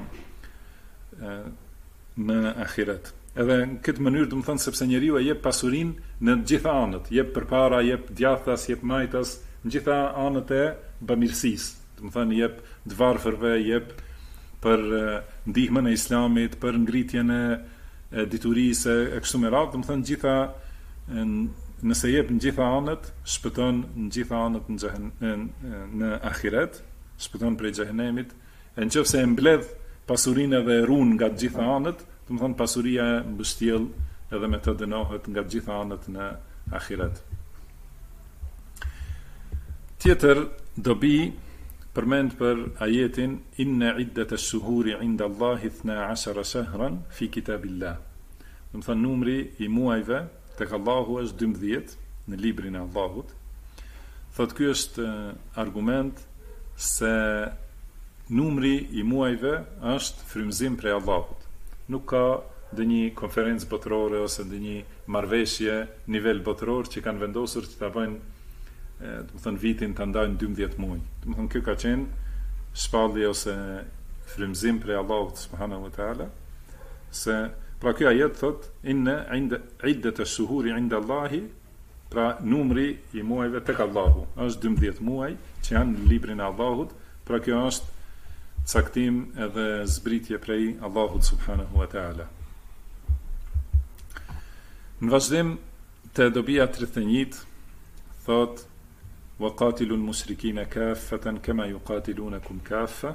në ahiret. Edhe në këtë mënyrë do të thonë sepse njeriu e jep pasurinë në të gjitha anët, jep përpara, jep djathtas, jep majtas në gjitha anët e bamirësisë. Do të thënë jep të varfërve, jep për ndihmën e Islamit, për ngritjen e diturisë e kështu me radhë. Do të thënë gjitha, nëse jep në gjitha anët, shpëton në gjitha anët në ahiret, shpëton prej xhehenemit. E nëse e mbledh pasurinë edhe ruan nga të gjitha anët, do të thënë pasuria mbështjell edhe me të dënohet nga të gjitha anët në ahiret. Tjetër dobi përmend për ajetin inna iddat ash-shuhuri 'inda Allahi 12 shahran fi kitabillah. Do të thënë numri i muajve tek Allahu është 12 në librin e Allahut. Thotë ky është argument se numri i muajve është frymëzim prej Allahut. Nuk ka ndonjë konferencë botërore ose ndonjë marrëveshje nivel botëror që kanë vendosur që ta bëjnë, do të thënë vitin ta ndajnë 12 muaj. Do të thënë kjo ka qenë shpallje ose frymëzim prej Allahut subhanahu wa taala, se pra ky ajet thot inna iddat ash-shuhuri 'inda Allahi, pra numri i muajve tek Allahu është 12 muaj që janë në librin e Allahut. Pra kjo është caktim edhe zbritje prej Allahut subhanahu wa taala. Në vazhdim të dobia 31 thot wa qatilul mushrikina kaffatan kama yuqatilunakum kaffa.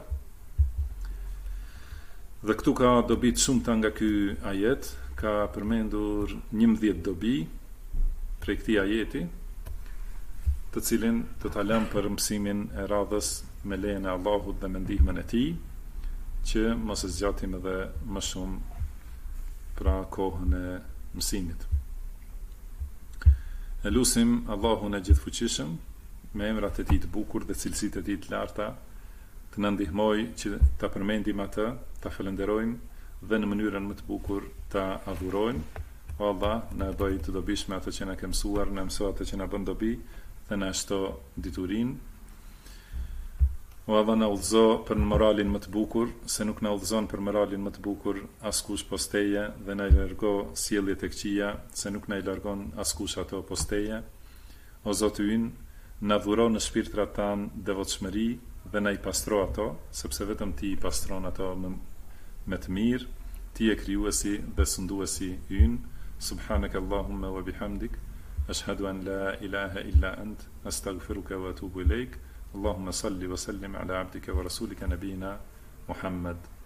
Dhe këtu ka dobi të shumta nga ky ajet, ka përmendur 11 dobi prej këtij ajeti, të cilin do ta lëm për mësimin e radhës me lejen e Allahut dhe me ndihmën e tij, që mos e zgjatim edhe më shumë pra kohën e mësimit. E lusim Allahun e gjithfuqishëm me emrat e tij të bukur dhe cilësitë e tij të larta të na ndihmojë që ta përmendim atë, ta falenderojmë dhe në mënyrën më të bukur ta adhurojmë. O Allah, na bëj të dobishme ato që na ke mësuar, na mëso ato që na bën dobi dhe na shto diturinë. O Allah, na udhëzo për në moralin më të bukur, se nuk na udhëzon për moralin më të bukur askush posteje, dhe na i largo sjelljet e këqija, se nuk na i largon askush ato posteje. O Zoti ynë, na dhuro në shpirtrat tanë devotshmëri dhe na i pastro ato, sepse vetëm ti i pastron ato me të mirë. Ti je krijuesi dhe sunduesi ynë. Subhanaka Allahumma wa bihamdik, ashhadu an la ilaha illa ant, astaghfiruka wa atubu ilaik. Allahumma salli wa sallim ala abdika wa rasulika nabina Muhammad